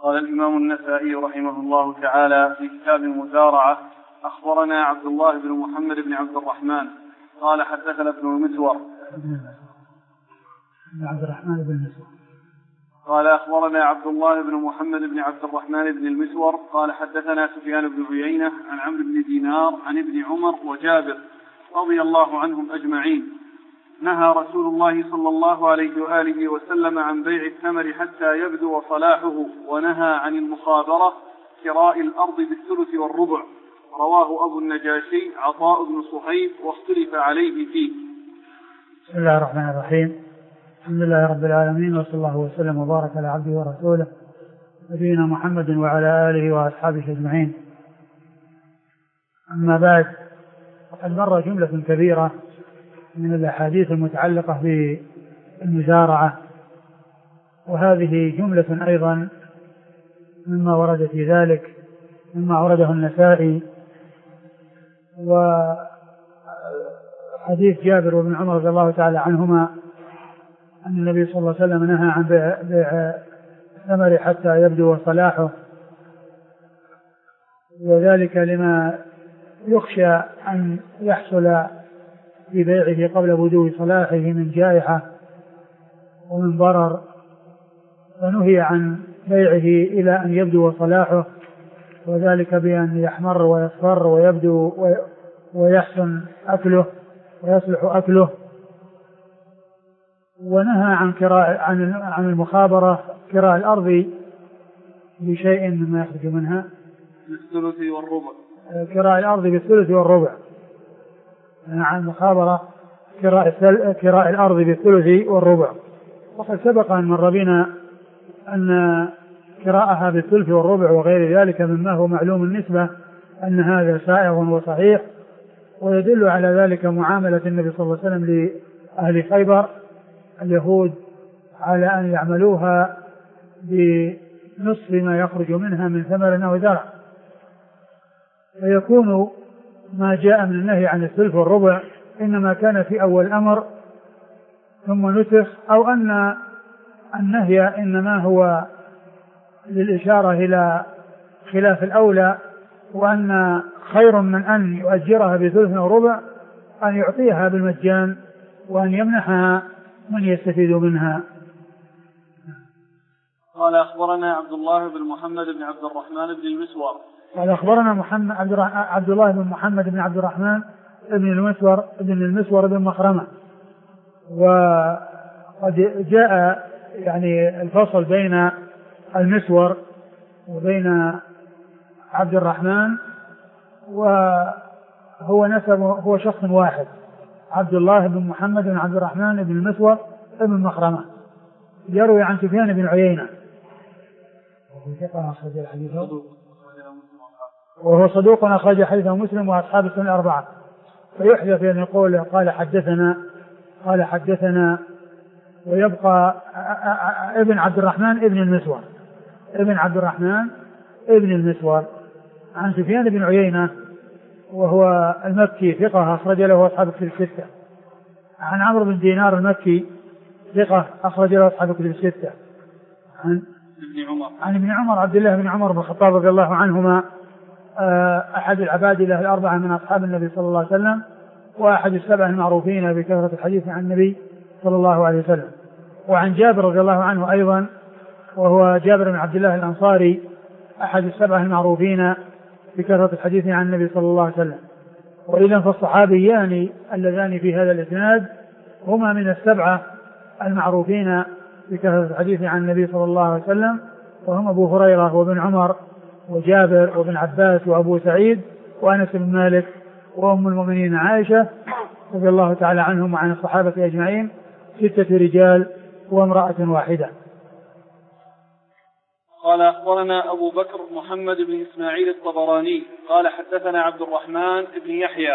قال الإمام النسائي رحمه الله تعالى في كتاب المزارعة: أخبرنا عبد الله بن محمد بن عبد الرحمن قال حدثنا ابن المسور قال أخبرنا عبد الله بن محمد بن عبد الرحمن بن المسور قال حدثنا سفيان بن عيينة عن عمرو بن دينار عن ابن عمر وجابر رضي الله عنهم أجمعين: نهى رسول الله صلى الله عليه وآله وسلم عن بيع الثمر حتى يبدو صلاحه، ونهى عن المخابرة كراء الأرض بالثلث والربع. رواه أبو النجاشي عطاء بن صهيب واختلف عليه فيه. بسم الله الرحمن الرحيم. الحمد لله رب العالمين، وصلى الله وسلم وبارك على عبده ورسوله نبينا محمد وعلى آله وأصحابه أجمعين. أما بعد، فقد مر جملة كبيرة من الأحاديث المتعلقة بالمزارعة، وهذه جملة أيضا مما ورد في ذلك مما ورده النسائي. وحديث جابر وابن عمر رضي الله تعالى عنهما أن النبي صلى الله عليه وسلم نهى عن بيع الثمر حتى يبدو صلاحه، وذلك لما يخشى أن يحصل في بيعه قبل بدو صلاحه من جائحة ومن ضرر، فنهي عن بيعه إلى أن يبدو صلاحه، وذلك بأن يحمر ويصفر ويبدو ويحسن أكله ويصلح أكله. ونهى عن المخابرة كراء الأرض بشيء مما يخرج منها بالثلث والربع، كراء الأرض بالثلث والربع. عن المخابرة كراء الأرض بالثلث والربع. وقد سبق أن مر بنا أن كراءها بالثلث والربع وغير ذلك مما هو معلوم النسبة أن هذا سائغ وصحيح، ويدل على ذلك معاملة النبي صلى الله عليه وسلم لأهل خيبر اليهود على أن يعملوها بنصف ما يخرج منها من ثمر أو زرع، فيكون ما جاء من النهي عن الثلث والربع إنما كان في أول الأمر ثم نسخ، أو أن النهي إنما هو للإشارة إلى خلاف الأولى، وأن خير من أن يؤجرها بثلث وربع أن يعطيها بالمجان وأن يمنحها من يستفيد منها. قال أخبرنا عبد الله بن محمد بن عبد الرحمن بن المسور قال أخبرنا عبد الله بن محمد بن عبد الرحمن بن المسور بن مخرمة. وقد جاء يعني الفصل بين المسور وبين عبد الرحمن، وهو هو شخص واحد، عبد الله بن محمد بن عبد الرحمن بن المسور بن مخرمة، يروي عن سفيان بن عيينة وهو صدوق أخرج حديثه مسلم وأصحاب السنن الأربعة. فيحذف أن يقول قال حدثنا ويبقى ابن عبد الرحمن ابن المسور عن سفيان بن عيينة وهو المكي ثقة أخرج له أصحاب الكتب الستة. عن عمرو بن دينار المكي ثقة أخرج له أصحاب الكتب الستة. عن ابن عمر عبد الله بن عمر بن الخطاب رضي الله عنهما، أحد العبادلة الأربعة من أصحاب النبي صلى الله عليه وسلم، وأحد السبع المعروفين بكثرة الحديث عن النبي صلى الله عليه وسلم. وعن جابر رضي الله عنه أيضا، وهو جابر بن عبد الله الأنصاري، أحد السبع المعروفين بكثرة الحديث عن النبي صلى الله عليه وسلم. وإذن فالصحابيان اللذان في هذا الإسناد هما من السبعة المعروفين بكثرة الحديث عن النبي صلى الله عليه وسلم، وهم أبو هريرة وابن عمر وجابر وابن عباس وأبو سعيد وأنس بن مالك وأم المؤمنين عائشة رضي الله تعالى عنهم وعن الصحابة أجمعين، 6 رجال وامرأة واحدة. قال أخبرنا أبو بكر محمد بن إسماعيل الطبراني قال حدثنا عبد الرحمن بن يحيى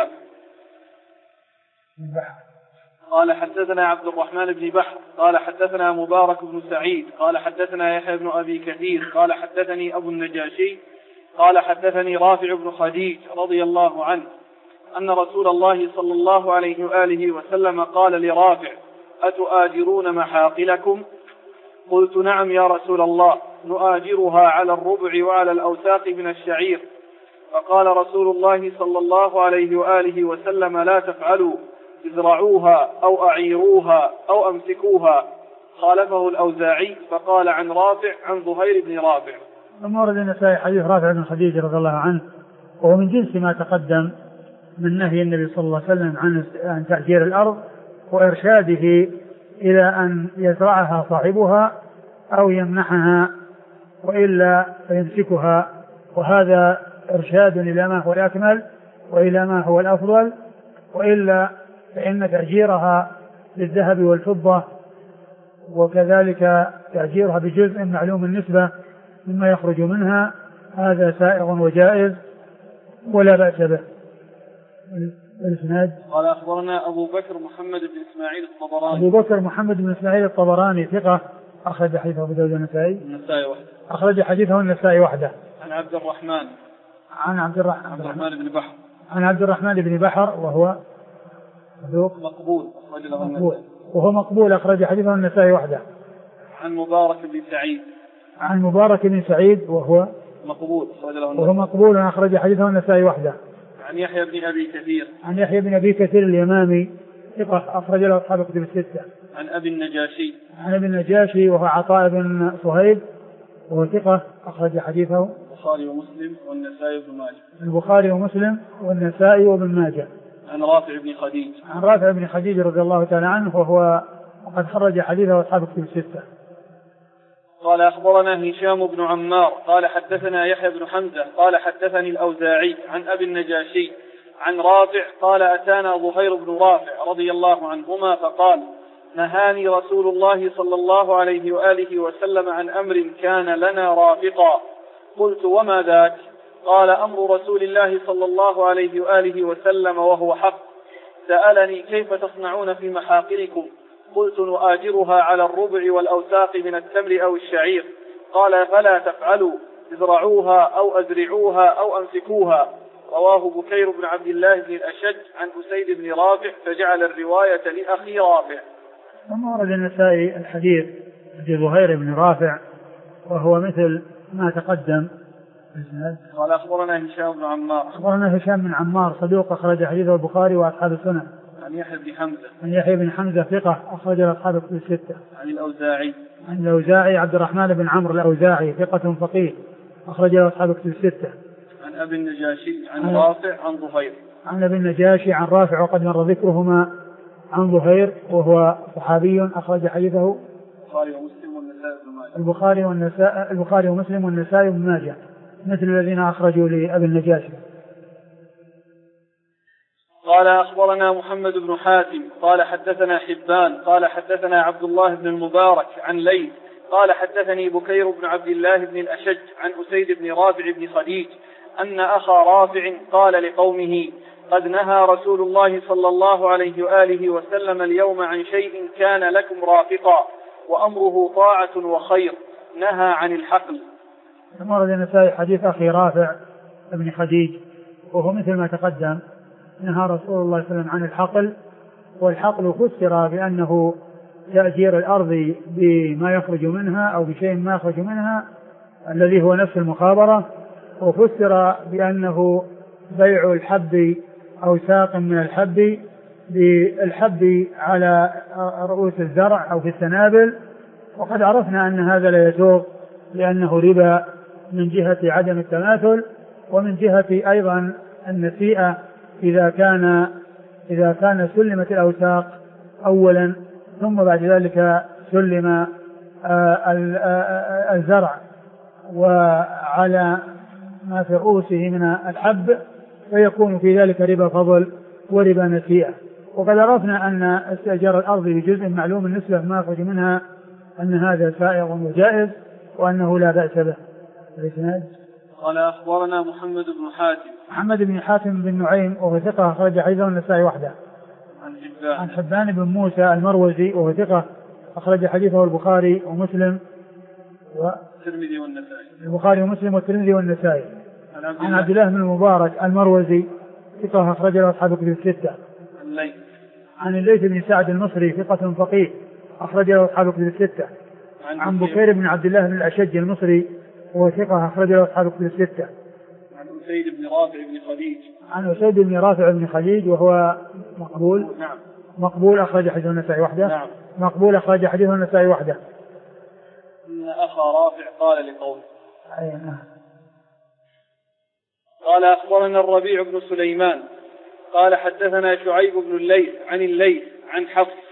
قال حدثنا عبد الرحمن بن بحر قال حدثنا مبارك بن سعيد قال حدثنا يحيى بن أبي كثير قال حدثني أبو النجاشي قال حدثني رافع بن خديج رضي الله عنه أن رسول الله صلى الله عليه وآله وسلم قال لرافع: أتؤاجرون محاقلكم؟ قلت: نعم يا رسول الله. نؤاجرها على الربع وعلى الأوساق من الشعير. فقال رسول الله صلى الله عليه وآله وسلم لا تفعلوا، ازرعوها أو أعيروها أو أمسكوها. خالفه الأوزاعي فقال عن رافع عن زهير بن رافع. ثم ورد النسائي حديث رافع بن خديج رضي الله عنه، وهو من جنس ما تقدم من نهي النبي صلى الله عليه وسلم عن تأجير الأرض وإرشاده إلى أن يزرعها صاحبها أو يمنحها وإلا فيمسكها، وهذا إرشاد إلى ما هو الأكمل وإلى ما هو الأفضل، وإلا فإن تأجيرها للذهب والفضة وكذلك تأجيرها بجزء معلوم النسبة مما يخرج منها هذا سائغ وجائز ولا بأس به. الإسناد قال أخبرنا أبو بكر محمد بن إسماعيل الطبراني. أبو بكر محمد بن إسماعيل الطبراني ثقة أخرج حديثه أبو داود النسائي وحده. أخرج حديثه النسائي وحده. عن عبد الرحمن بن بحر. عن عبد الرحمن بن بحر وهو مقبول وهو مقبول أخرج حديثه النسائي وحده. عن مبارك بن سعيد وهو مقبول أخرج حديثه النسائي وحده. عن يحيى بن أبي كثير اليمامي ثقة أخرج له أصحاب الكتب الستة. عن أبي النجاشي وهو عطاء بن صهيب وهو ثقة أخرج حديثه البخاري ومسلم والنسائي وابن ماجه. عن رافع بن خديج رضي الله تعالى عنه وهو وقد خرج حديثه أصحاب الكتب الستة. قال أخبرنا هشام بن عمار قال حدثنا يحيى بن حمزة قال حدثني الأوزاعي عن أبي النجاشي عن رافع قال أتانا زهير بن رافع رضي الله عنهما فقال نهاني رسول الله صلى الله عليه وآله وسلم عن أمر كان لنا رافقا. قلت وما ذاك؟ قال أمر رسول الله صلى الله عليه وآله وسلم وهو حق. سألني كيف تصنعون في محاقلكم؟ قلت نؤاجرها على الربع والأوساق من التمر أو الشعير. قال فلا تفعلوا، ازرعوها أو أزرعوها أو أمسكوها. رواه بكير بن عبد الله بن الأشج عن أسيد بن رافع فجعل الرواية لأخي رافع. ثم ورد النسائي الحديث زهير بن رافع وهو مثل ما تقدم. قال أخبرنا هشام بن عمار صدوق أخرج حديثه البخاري وأصحاب السنن. عن يحيى بن حمزة ثقة أخرج أصحاب الكتب الستة. عن الأوزاعي عبد الرحمن بن عمرو الأوزاعي ثقة فقيه أخرج أصحاب الكتب الستة. عن أبي النجاشي عن رافع عن زهير. عن أبي النجاشي عن رافع وقد مر ذكرهما عن زهير وهو صحابي أخرج حديثه البخاري ومسلم والنسائي وابن ماجه مثل الذين أخرجوا لأبي النجاشي. قال أخبرنا محمد بن حاتم قال حدثنا حبان قال حدثنا عبد الله بن المبارك عن ليث قال حدثني بكير بن عبد الله بن الأشج عن أسيد بن رافع بن خديج أن أخا رافع قال لقومه قد نهى رسول الله صلى الله عليه وآله وسلم اليوم عن شيء كان لكم رافقا وأمره طاعة وخير، نهى عن الحقل. ثم ورد النسائي حديث أخي رافع بن خديج وهو مثل ما تقدم، نهى رسول الله صلى الله عليه وسلم عن الحقل، والحقل فسر بأنه تأجير الأرض بما يخرج منها أو بشيء ما يخرج منها الذي هو نفس المخابرة، وفسر بأنه بيع الحب أو ساق من الحب بالحب على رؤوس الزرع أو في السنابل، وقد عرفنا أن هذا لا يسوغ لأنه ربا من جهة عدم التماثل ومن جهة أيضا النسيئة إذا كان سلمت الأوساق أولا ثم بعد ذلك سلم الزرع وعلى ما في رؤوسه من الحب، فيكون في ذلك ربا فضل وربا نسيئة. وقد عرفنا أن استئجار الأرض بجزء معلوم النسبة ما يخرج منها أن هذا سائغ وجائز وأنه لا بأس به. قال أخبرنا محمد بن حاتم بن نعيم وهو ثقة أخرج حديثه النسائي وحده. عن حبان بن موسى المروزي وهو ثقة أخرج حديثه البخاري ومسلم والترمذي والنسائي. عن عبد الله بن المبارك المروزي ثقة أخرج له أصحاب الكتب الستة. عن الليث بن سعد المصري ثقة فقيه أخرج له أصحاب الكتب الستة. عن بكير بن عبد الله بن الأشج المصري وهو ثقة أخرج له أصحاب الكتب الستة. عن أسيد بن رافع بن خديج. عن أسيد بن رافع بن خديج وهو مقبول. نعم. مقبول أخرج حديثه النسائي وحده. نعم. مقبول أخرج حديثه النسائي وحده. إن أخا رافع قال لقومه. نعم. قال أخبرنا الربيع بن سليمان قال حدثنا شعيب بن الليث عن الليث عن حفص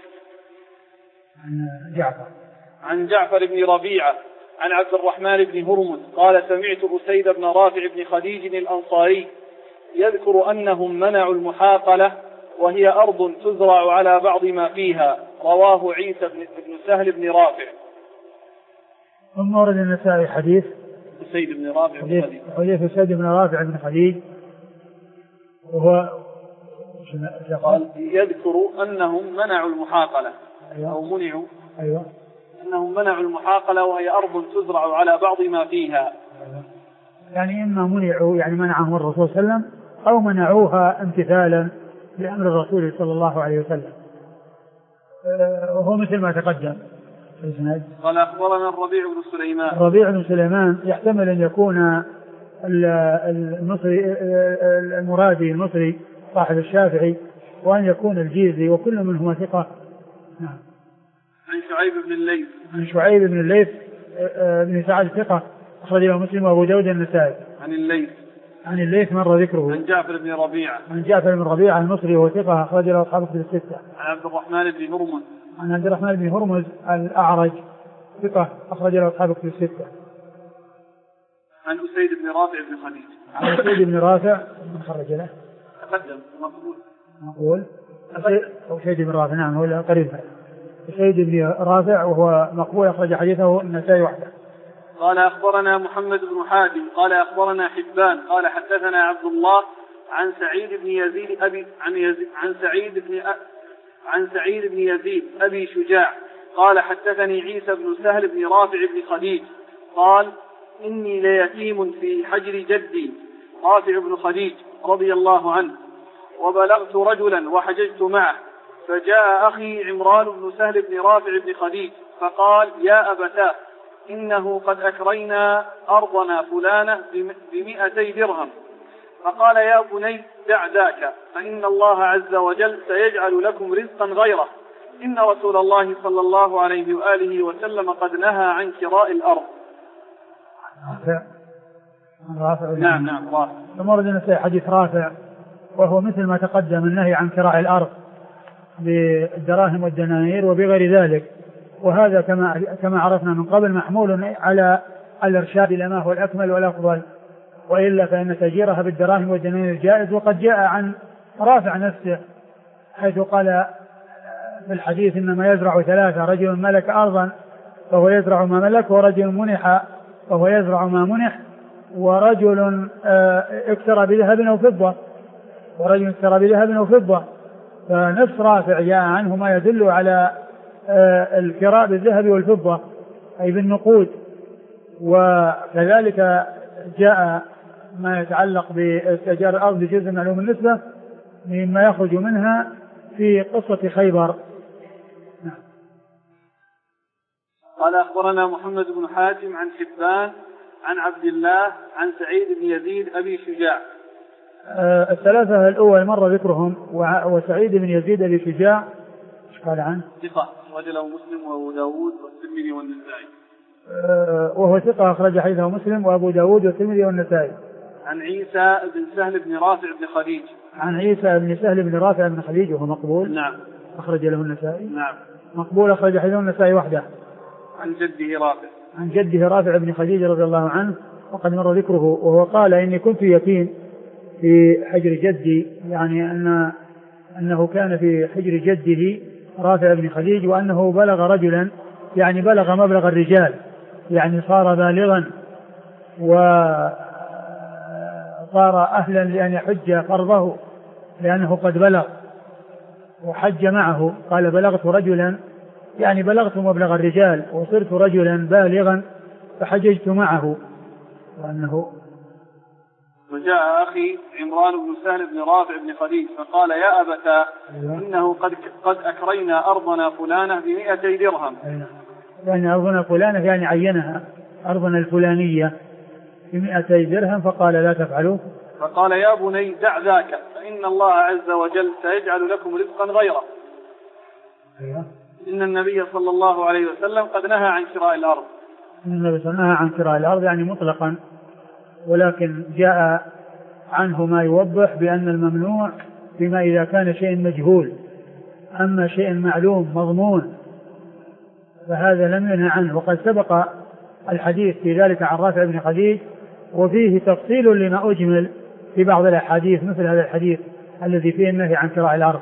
عن جعفر بن ربيعة عن عبد الرحمن بن هرمز قال سمعت أسيد بن رافع بن خديج الأنصاري يذكر أنهم منعوا المحاقلة وهي أرض تزرع على بعض ما فيها. رواه عيسى بن سهل بن رافع. ثم ورد النسائي حديث أسيد بن رافع بن خديج. حديث أسيد بن رافع بن خديج وهو قال يذكر أنهم منعوا المحاقلة. أيوة. أو منعوا. أيوة. أنهم منعوا المحاقلة وهي أرض تزرع على بعض ما فيها. أيوة. يعني إما منعوا يعني منعهم الرسول صلى الله عليه وسلم أو منعوها امتثالا لأمر الرسول صلى الله عليه وسلم. وهو مثل ما تقدم. قال أخبرنا الربيع بن سليمان. الربيع بن سليمان يحتمل أن يكون المصري المرادي المصري صاحب الشافعي وأن يكون الجيزي وكل منهما ثقة. نعم. عن شعيب بن الليث. عن شعيب بن الليث بن سعد ثقة أخرج له مسلم وأبو داود النسائي. عن الليث. عن الليث مر ذكره. عن جعفر بن ربيعة. عن جعفر بن ربيعة المصري وهو ثقة أخرج له أصحاب الكتب الستة. عن عبد الرحمن بن هرمز. عن عبد الرحمن بن هرمز الأعرج ثقة أخرج له أصحاب الكتب الستة. عن أسيد بن رافع بن خديج. عن أسيد بن رافع من خرج له. تقدم مقبول. مقبول. أسيد بن رافع نعم هو قريب. أسيد بن رافع وهو مقبول أخرج حديثه النسائي وحده. قال أخبرنا محمد بن حاتم قال أخبرنا حبان قال حدثنا عبد الله عن سعيد بن يزيد عن سعيد بن يزيد أبي شجاع قال حدثني عيسى بن سهل بن رافع بن خديج قال إني ليتيم في حجر جدي رافع بن خديج رضي الله عنه وبلغت رجلا وحججت معه فجاء أخي عمران بن سهل بن رافع بن خديج فقال يا أبتاه إنه قد أكرينا أرضنا فلانة ب200 درهم. فقال يا بني دع ذاك فإن الله عز وجل سيجعل لكم رزقا غيره إن رسول الله صلى الله عليه وآله وسلم قد نهى عن كراء الأرض. رافع. نعم رافع. ثم ورد النسائي حديث رافع وهو مثل ما تقدم النهي عن كراء الأرض بالدراهم والدنانير وبغير ذلك وهذا كما عرفنا من قبل محمول على الإرشاد إلى ما هو الأكمل والأفضل وإلا فإن تأجيرها بالدراهم والدنانير جائز وقد جاء عن رافع نفسه حيث قال في الحديث إنما يزرع 3 رجل ملك أرضا فهو يزرع ما ملك ورجل منح فهو يزرع ما منح ورجل اكترى بذهب أو فضة فنفس رافع جاء عنه ما يدل على الكراء بالذهب والفضة أي بالنقود وكذلك جاء ما يتعلق باستئجار الأرض بجزء معلوم النسبة مما يخرج منها في قصة خيبر. قال أخبرنا محمد بن حاتم عن حبان عن عبد الله عن سعيد بن يزيد أبي شجاع. الثلاثة الأول مر ذكرهم وسعيد بن يزيد أبي شجاع قال عنه ثقة رجله مسلم وأبو داود والترمذي والنسائي. وهو ثقة أخرج حديثه مسلم وأبو داود والترمذي والنسائي. عن عيسى بن سهل بن رافع بن خديج. عن عيسى بن سهل بن رافع بن خديج وهو مقبول. نعم. أخرج له النسائي. نعم. مقبول أخرج حديثه النسائي وحده. عن جده رافع. عن جده رافع بن خديج رضي الله عنه وقد مر ذكره وهو قال إني كنت يتيم في حجر جدي يعني أنه كان في حجر جده رافع بن خديج وأنه بلغ رجلا يعني بلغ مبلغ الرجال يعني صار بالغا وصار أهلا لأن يحج فرضه لأنه قد بلغ وحج معه. قال بلغت رجلا يعني بلغت مبلغ الرجال وصرت رجلا بالغا فحججت معه وأنه وجاء أخي عمران بن سهل بن رافع بن خديج فقال يا أبتاه إنه قد أكرينا أرضنا فلانة ب200 درهم. يعني أرضنا فلانة يعني عينها أرضنا الفلانية ب200 درهم فقال لا تفعلوا. فقال يا بني دع ذاك فإن الله عز وجل سيجعل لكم رزقا غيره. إن النبي صلى الله عليه وسلم قد نهى عن شراء الأرض. النبي صلى الله عليه وسلم نهى عن شراء الأرض يعني مطلقا، ولكن جاء عنه ما يوضح بأن الممنوع بما إذا كان شيء مجهول، أما شيء معلوم مضمون فهذا لم ينهى عنه. وقد سبق الحديث في ذلك عن رافع بن خديج وفيه تفصيل لما أجمل في بعض الأحاديث مثل هذا الحديث الذي فيه النهي عن شراء الأرض.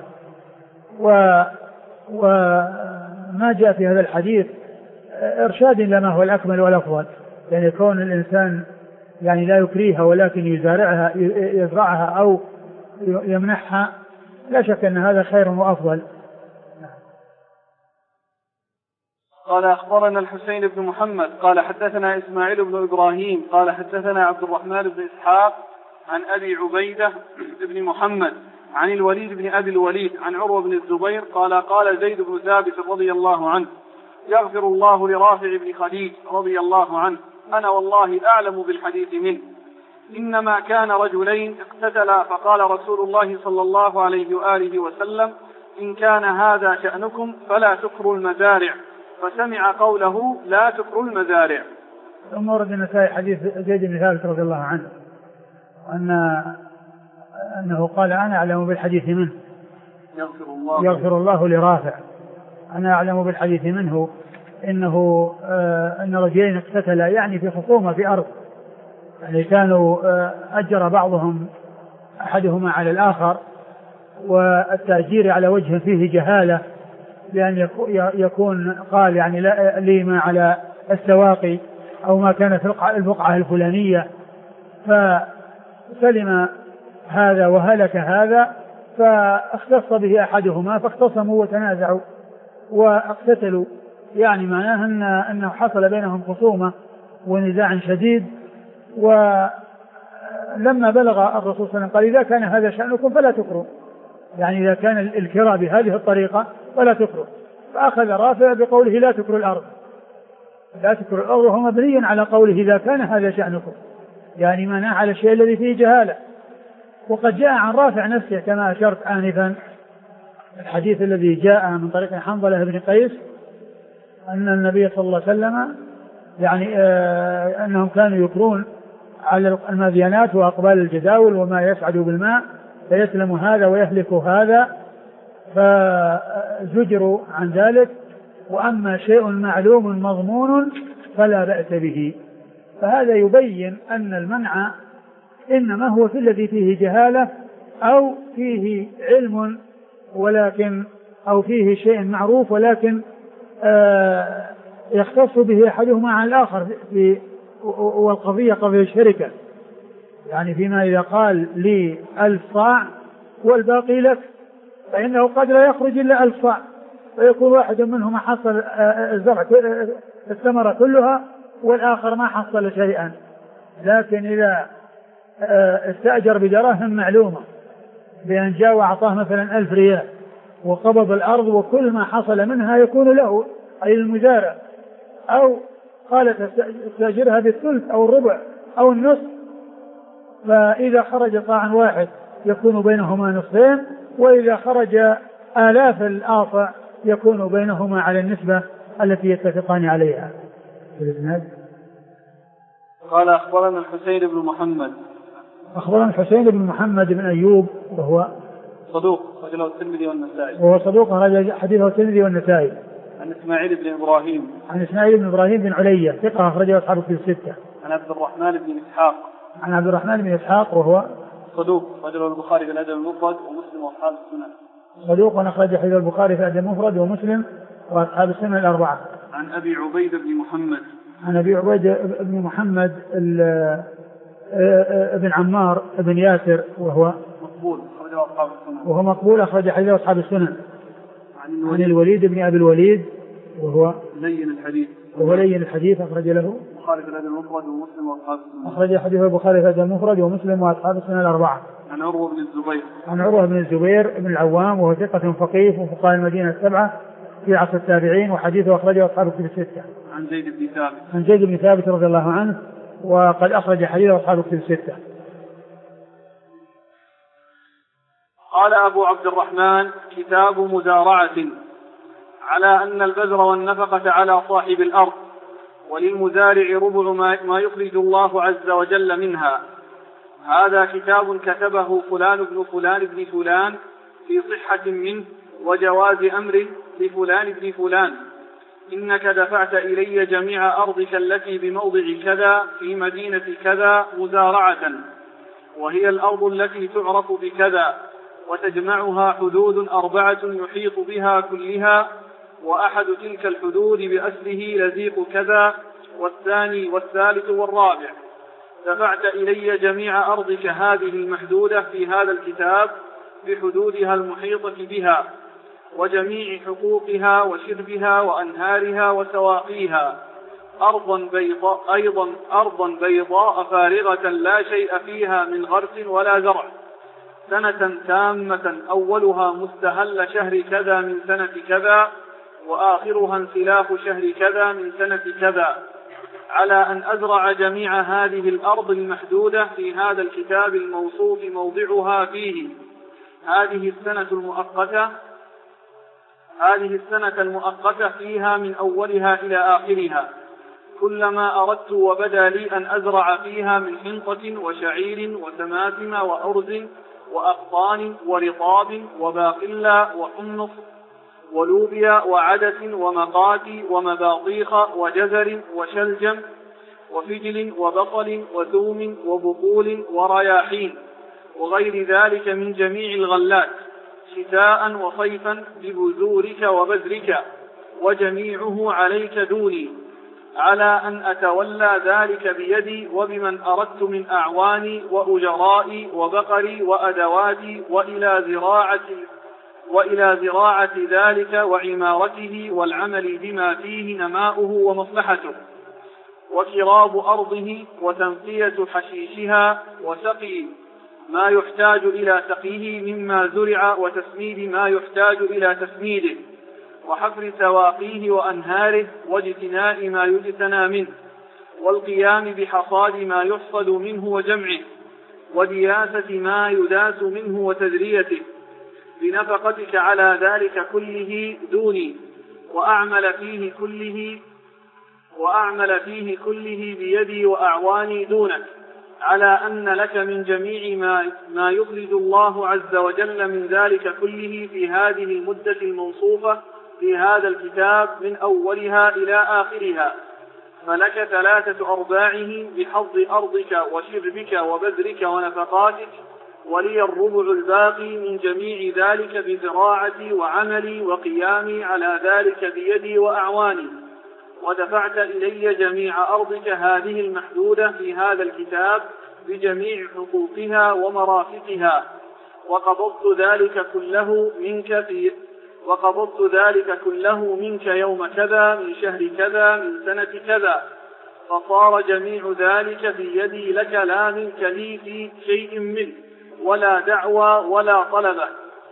وما جاء في هذا الحديث إرشاد لما هو الأكمل والأفضل، يعني كون الإنسان يعني لا يكريها ولكن يزرعها أو يمنحها لا شك أن هذا خير وأفضل. قال أخبرنا الحسين بن محمد قال حدثنا إسماعيل بن إبراهيم قال حدثنا عبد الرحمن بن إسحاق عن أبي عبيدة بن محمد عن الوليد بن أبي الوليد عن عروة بن الزبير قال زيد بن ثابت رضي الله عنه يغفر الله لرافع بن خديج رضي الله عنه أنا والله أعلم بالحديث منه إنما كان رجلين اقتتلا فقال رسول الله صلى الله عليه وآله وسلم إن كان هذا شأنكم فلا تكروا المزارع فسمع قوله لا تكروا المزارع. ثم ورد النسائي حديث زيد بن ثابت رضي الله عنه أنه قال أنا أعلم بالحديث منه يغفر الله لرافع أنا أعلم بالحديث منه أن رجلين اقتتلا يعني في خصومة في أرض، يعني كانوا أجر بعضهم أحدهما على الآخر والتأجير على وجه فيه جهالة لأن يكون قال يعني لا لي ما على السواقي أو ما كان في البقعة الفلانية، فسلم هذا وهلك هذا فاختص به أحدهما فاختصموا وتنازعوا واقتتلوا، يعني معناه أنه حصل بينهم خصومة ونزاع شديد. ولما بلغ الرسول صلى الله عليه وسلم قال إذا كان هذا شأنكم فلا تكروا، يعني إذا كان الكراء بهذه الطريقة فلا تكروا، فأخذ رافع بقوله لا تكروا الأرض وهو مبني على قوله إذا كان هذا شأنكم، يعني معناه على الشيء الذي فيه جهالة. وقد جاء عن رافع نفسه كما أشرت آنفا الحديث الذي جاء من طريق حنظلة بن قيس أن النبي صلى الله عليه وسلم يعني أنهم كانوا يكرون على المذيانات وأقبال الجداول وما يسعد بالماء فيسلم هذا ويهلك هذا فزجروا عن ذلك، وأما شيء معلوم مضمون فلا بأس به. فهذا يبين أن المنع إنما هو في الذي فيه جهالة أو فيه علم ولكن أو فيه شيء معروف ولكن يختص به أحدهما عن الآخر والقضية قضية الشركة، يعني فيما إذا قال لي 1000 صاع والباقي لك فإنه قد لا يخرج إلا 1000 صاع فيكون واحد منهما حصل الزرع الثمرة كلها والآخر ما حصل شيئا. لكن إذا استأجر بدراهم معلومة بأن جاء وأعطاه مثلا 1000 ريال وقبض الأرض وكل ما حصل منها يكون له أي المزارع، أو قال تستأجرها بالثلث أو الربع أو النصف، فإذا خرج صاع واحد يكون بينهما نصفين، وإذا خرج آلاف الآصع يكون بينهما على النسبة التي يتفقان عليها. قال أخبرنا الحسين بن محمد أخبرنا الحسين بن محمد بن أيوب وهو صدوق رجله الترمذي والنسائي وهو صدوق رجل حديثه الترمذي والنسائي. عن إسماعيل بن إبراهيم عن إسماعيل بن إبراهيم بن علية ثقة أخرجه أصحاب الكتب الستة. عن عبد الرحمن بن إسحاق عن عبد الرحمن بن إسحاق وهو صدوق رجله البخاري في الأدب المفرد ومسلم وأصحاب السنن. صدوق أخرج حديث البخاري في الأدب المفرد ومسلم وأصحاب السنن الأربعة. عن أبي عبيدة بن محمد عن أبي عبيدة بن محمد ابن عمار بن ياسر وهو مقبول أخرج حديث أصحاب السنن. عن الوليد بن أبي الوليد وهو لين الحديث أخرج له البخاري في الأدب المفرد ومسلم وأصحاب السنن. أخرج حديث البخاري في الأدب المفرد ومسلم وأصحاب السنن الأربعة. عن عروة بن الزبير عن عروة بن الزبير بن العوام وهو ثقة فقيه وفقهاء المدينة السبعة في عصر التابعين، وحديثه أخرجه أصحاب الكتب الستة. عن زيد بن ثابت. عن زيد بن ثابت رضي الله عنه، وقد أخرج حديثه أصحاب الكتب الستة. قال أبو عبد الرحمن: كتاب مزارعة، على أن البذر والنفقة على صاحب الأرض، وللمزارع ربع ما يخرج الله عز وجل منها. هذا كتاب كتبه فلان بن فلان بن فلان في صحة منه وجواز أمر لفلان بن فلان. إنك دفعت إلي جميع أرضك التي بموضع كذا في مدينة كذا مزارعة، وهي الأرض التي تعرف بكذا، وتجمعها حدود 4 يحيط بها كلها، وأحد تلك الحدود بأسره لزيق كذا، والثاني والثالث والرابع. دفعت إلي جميع أرضك هذه المحدودة في هذا الكتاب بحدودها المحيطة بها، وجميع حقوقها وشربها وأنهارها وسواقيها، أرضا بيضاء فارغة لا شيء فيها من غرس ولا زرع، سنة تامة أولها مستهل شهر كذا من سنة كذا، وآخرها انسلاخ شهر كذا من سنة كذا، على أن أزرع جميع هذه الأرض المحدودة في هذا الكتاب الموصوف موضعها فيه هذه السنة المؤقتة فيها من أولها إلى آخرها، كلما أردت وبدا لي أن أزرع فيها من حنطة وشعير وتماتم وأرز وأقطان ورطاب وباقلا وحمص ولوبيا وعدس ومقاتي ومباطيخ وجزر وشلجم وفجل وبصل وثوم وبقول ورياحين وغير ذلك من جميع الغلات، شتاء وصيفا ببذورك وبذرك، وجميعه عليك دوني، على أن أتولى ذلك بيدي وبمن أردت من أعواني وأجرائي وبقري وأدواتي، وإلى زراعة ذلك وعمارته والعمل بما فيه نماؤه ومصلحته، وكراب أرضه وتنقية حشيشها، وسقي ما يحتاج إلى سقيه مما زرع، وتسميد ما يحتاج إلى تسميده، وحفر سواقيه وأنهاره، واجتناء ما يجتنى منه، والقيام بحصاد ما يحصد منه وجمعه، ودياسة ما يداس منه وتدريته، بنفقتك على ذلك كله دوني، وأعمل فيه كله بيدي وأعواني دونك، على أن لك من جميع ما يخرج الله عز وجل من ذلك كله في هذه المدة الموصوفة في هذا الكتاب من أولها إلى آخرها، فلك 3 أرباعه بحظ أرضك وشربك وبذرك ونفقاتك، ولي الربع الباقي من جميع ذلك بزراعتي وعملي وقيامي على ذلك بيدي وأعواني. ودفعت إلي جميع أرضك هذه المحدودة في هذا الكتاب بجميع حقوقها ومرافقها، وقبضت ذلك كله منك يوم كذا من شهر كذا من سنة كذا، فصار جميع ذلك في يدي لك لا منك لي في شيء منه، ولا دعوى ولا طلبة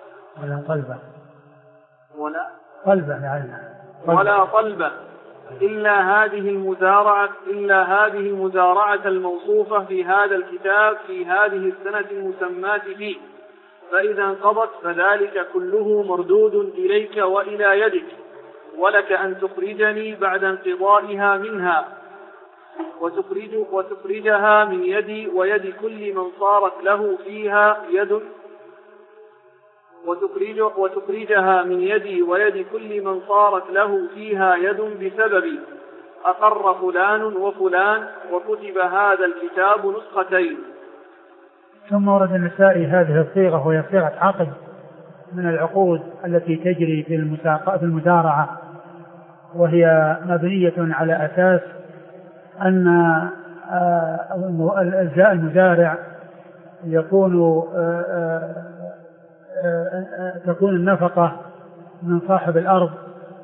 إلا هذه المزارعة الموصوفة في هذا الكتاب في هذه السنة المسماة فيه، فإذا انقضت فذلك كله مردود إليك وإلى يدك، ولك أن تخرجني بعد انقضائها منها، وتخرجها من يدي ويد كل من صارت له فيها يد بسببي، أقر فلان وفلان، وكتب هذا الكتاب نسختين. ثم ورد النسائي هذه الصيغة، وهي صيغة عقد من العقود التي تجري في المزارعة، وهي مبنية على أساس أن المزارع تكون النفقة من صاحب الأرض،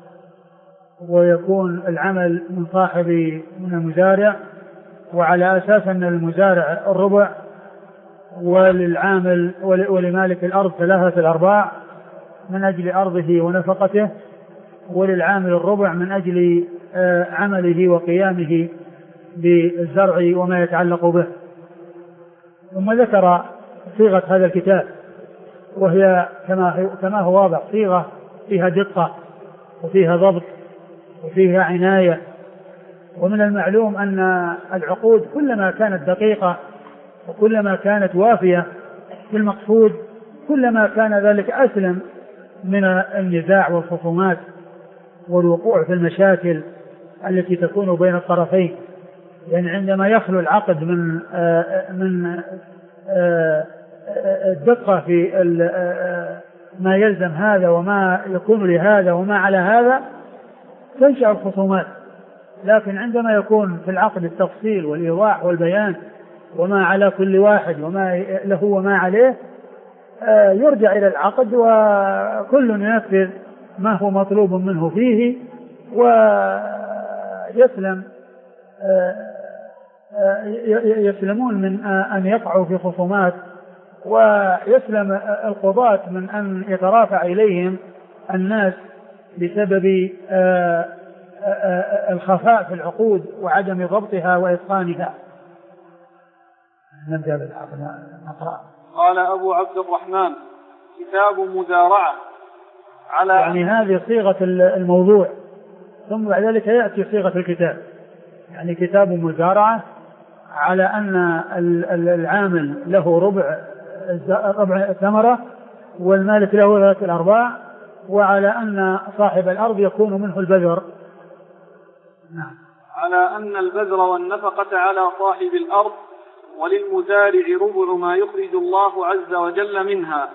ويكون العمل من المزارع، وعلى أساس أن المزارع الربع، وللعامل ولمالك الأرض 3 أرباع من أجل أرضه ونفقته، وللعامل الربع من أجل عمله وقيامه بالزرع وما يتعلق به. ثم ذكر صيغة هذا الكتاب، وهي كما هو واضح صيغة فيها دقة وفيها ضبط وفيها عناية. ومن المعلوم أن العقود كلما كانت دقيقة وكلما كانت وافية في المقصود كلما كان ذلك أسلم من النزاع والخصومات والوقوع في المشاكل التي تكون بين الطرفين. يعني عندما يخلو العقد من الدقة في ما يلزم هذا وما يكون لهذا وما على هذا تنشأ الخصومات. لكن عندما يكون في العقد التفصيل والإيضاح والبيان وما على كل واحد وما له وما عليه يرجع إلى العقد وكل ينفذ ما هو مطلوب منه فيه يسلمون من أن يقعوا في خصومات، ويسلم القضاة من أن يترافع إليهم الناس بسبب الخفاء في العقود وعدم ضبطها وإتقانها. نبدأ بالعقد نقرأ. قال أبو عبد الرحمن: كتاب مزارعة على يعني هذه صيغة الموضوع، ثم بعد ذلك يأتي صيغة الكتاب. يعني كتاب مزارعة على أن العامل له ربع الثمرة والمالك له 3/4، وعلى أن صاحب الأرض يكون منه البذر. نعم. على أن البذر والنفقة على صاحب الأرض، وللمزارع ربع ما يخرج الله عز وجل منها.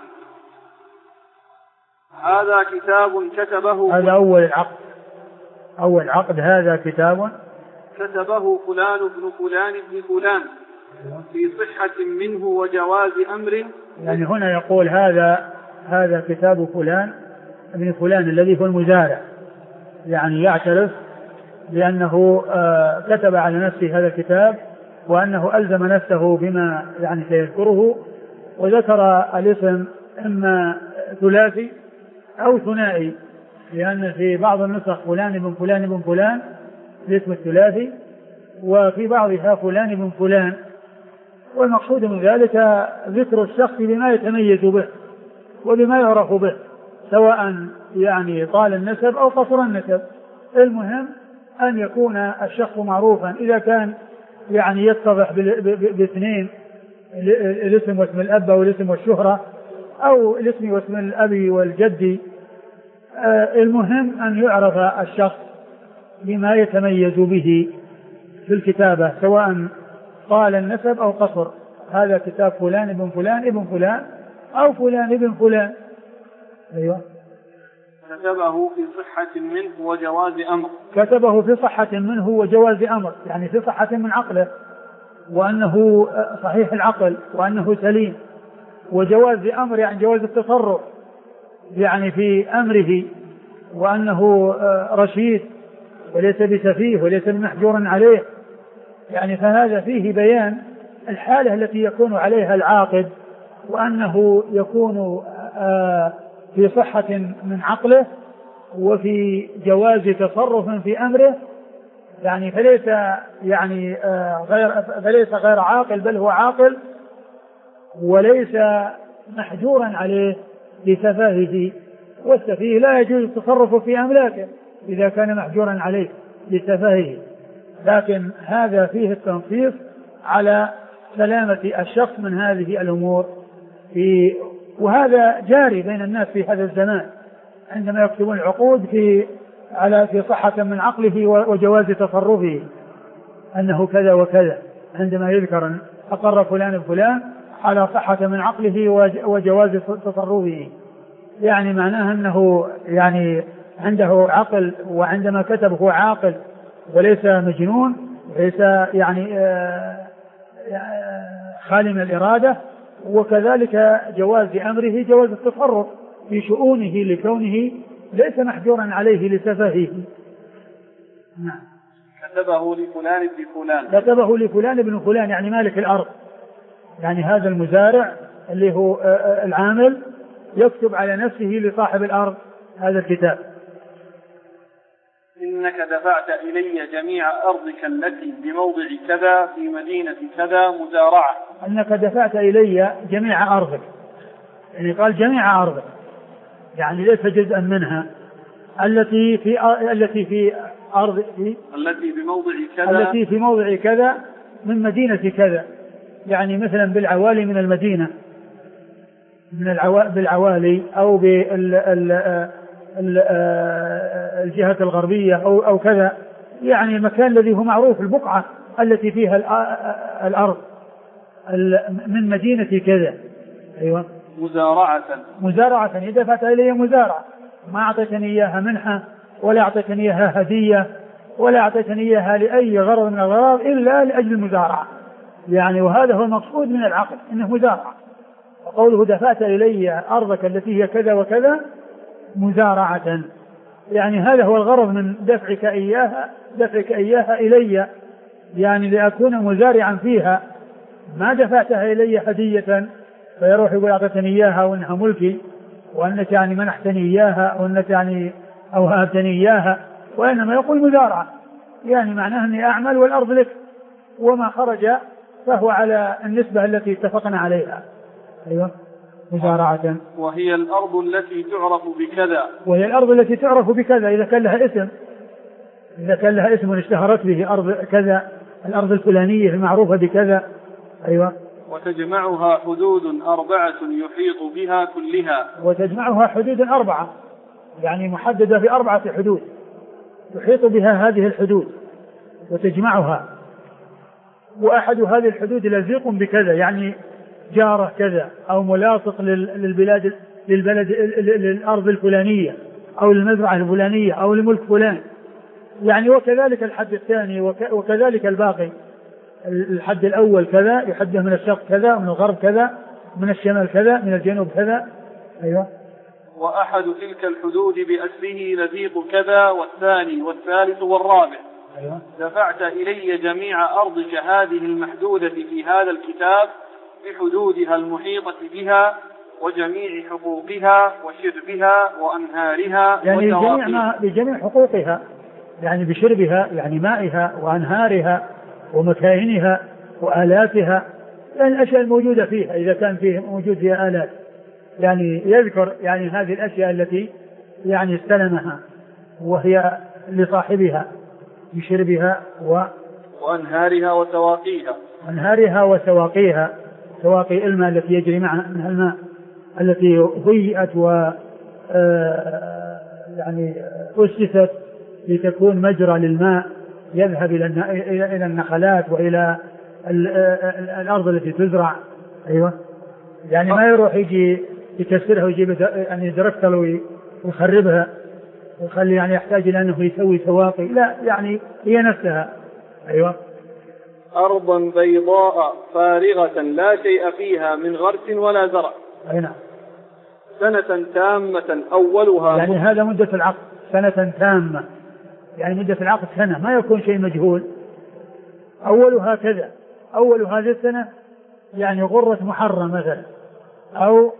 هذا كتاب كتبه، هذا أول عقد هذا كتاب كتبه فلان ابن فلان ابن فلان في صحة منه وجواز أمر. يعني هنا يقول هذا كتاب فلان ابن فلان الذي هو المزارع، يعني يعترف بأنه كتب على نفسه هذا الكتاب وأنه ألزم نفسه بما يعني سيذكره، وذكر الاسم إما ثلاثي أو ثنائي، لأن في بعض النسخ فلان ابن فلان ابن فلان الاسم الثلاثي، وفي بعضها فلان ابن فلان. والمقصود من ذلك ذكر الشخص بما يتميز به وبما يعرف به، سواء يعني طال النسب أو قصر النسب. المهم أن يكون الشخص معروفا. إذا كان يعني يتضح باثنين، الاسم واسم الأب أو الاسم والشهرة، أو الاسم واسم الأب والجد، المهم أن يعرف الشخص بما يتميز به في الكتابة سواء طال النسب أو قصر. هذا كتاب فلان ابن فلان ابن فلان أو فلان ابن فلان. أيوة. كتبه في صحة منه وجواز أمر. كتبه في صحة منه وجواز أمر، يعني في صحة من عقله وأنه صحيح العقل وأنه سليم، وجواز أمر يعني جواز التصرف يعني في أمره، وأنه رشيد وليس بسفيه وليس بمحجور عليه. يعني فهذا فيه بيان الحالة التي يكون عليها العاقد، وأنه يكون في صحة من عقله وفي جواز تصرف في أمره، يعني فليس غير عاقل، بل هو عاقل وليس محجورا عليه لسفاهه، والسفيه لا يجوز التصرف في أملاكه إذا كان محجورا عليه لسفاهه. لكن هذا فيه التنصيص على سلامة الشخص من هذه الأمور، وهذا جاري بين الناس في هذا الزمان عندما يكتبون العقود في صحة من عقله وجواز تصرفه أنه كذا وكذا. عندما يذكر أقر فلان فلان على صحة من عقله وجواز تصرفه، يعني معناه أنه يعني عنده عقل، وعندما كتب هو عاقل وليس مجنون، وليس يعني خالي من الإرادة. وكذلك جواز أمره جواز التصرف في شؤونه لكونه ليس محجورا عليه لسفهه. نعم. كتبه لفلان ابن فلان. كتبه لفلان ابن فلان يعني مالك الأرض، يعني هذا المزارع اللي هو العامل يكتب على نفسه لصاحب الأرض هذا الكتاب. إنك دفعت إلي جميع أرضك التي بموضع كذا في مدينة كذا مزارعة. أنك دفعت إلي جميع أرضك، يعني قال جميع أرضك، يعني ليس جزءا منها، التي في أرض التي في موضع كذا من مدينة كذا، يعني مثلا بالعوالي من المدينة، بالعوالي أو بالجهة الغربية أو كذا، يعني المكان الذي هو معروف، البقعة التي فيها الأرض من مدينة كذا. أيوة. مزارعة إذا فات إلي مزارعة، ما أعطيتني إياها منحة ولا أعطيتني إياها هدية ولا أعطيتني إياها لأي غرض من الأغراض إلا لأجل المزارعة، يعني وهذا هو المقصود من العقد، إنه مزارعة. وقوله دفعت إلي أرضك التي هي كذا وكذا مزارعة، يعني هذا هو الغرض من دفعك إياها إلي، يعني لأكون مزارعا فيها، ما دفعتها إلي هدية فيروح يقول أعطتني إياها وإنها ملكي وأنك يعني منحتني إياها وأنك يعني أوهبتني إياها، وإنما يقول مزارعة، يعني معناه أني أعمل والأرض لك، وما خرج فهو على النسبة التي اتفقنا عليها. أيوة. مزارعة. وهي الأرض التي تعرف بكذا، إذا كان لها اسم اشتهرت به أرض كذا، الأرض الفلانية المعروفة بكذا. أيوة. وتجمعها حدود 4 يحيط بها كلها. وتجمعها حدود 4، يعني محددة في 4 حدود يحيط بها هذه الحدود وتجمعها، وأحد هذه الحدود لزيق بكذا، يعني جارة كذا أو ملاصق للأرض الفلانية أو للمزرعة الفلانية أو لملك فلان، يعني وكذلك الحد الثاني وكذلك الباقي. الحد الأول كذا يحده من الشرق كذا، من الغرب كذا، من الشمال كذا، من الجنوب كذا. أيوة. وأحد تلك الحدود بأسره لزيق كذا، والثاني والثالث والرابع. أيوة. دفعت إلي جميع أرضك هذه المحدودة في هذا الكتاب بحدودها المحيطة بها وجميع حقوقها وشربها وأنهارها، يعني بجميع حقوقها، يعني بشربها، يعني مائها وأنهارها ومكاينها وآلاتها، يعني الأشياء الموجودة فيها إذا كان فيه موجود فيها آلات، يعني يذكر يعني هذه الأشياء التي يعني استلمها وهي لصاحبها بشربها وأنهارها وسواقيها، سواقي الماء التي يجري منها الماء التي هيئت يعني أسست لتكون مجرى للماء يذهب إلى النخلات وإلى الأرض التي تزرع. أيوة. يعني ما يروح يجي يكسرها ويجيب يعني يدركتها ويخربها ويخلي يعني يحتاج إلى أنه يسوي سواقي، لا، يعني هي نفسها. أيوة. أرضا بيضاء فارغة لا شيء فيها من غرس ولا زرع. أي نعم. سنة تامة أولها، يعني هذا مدة العقد، سنة تامة، يعني مدة العقد سنة، ما يكون شيء مجهول. أولها كذا، أول هذه السنة يعني غرة محرم مثلا، أو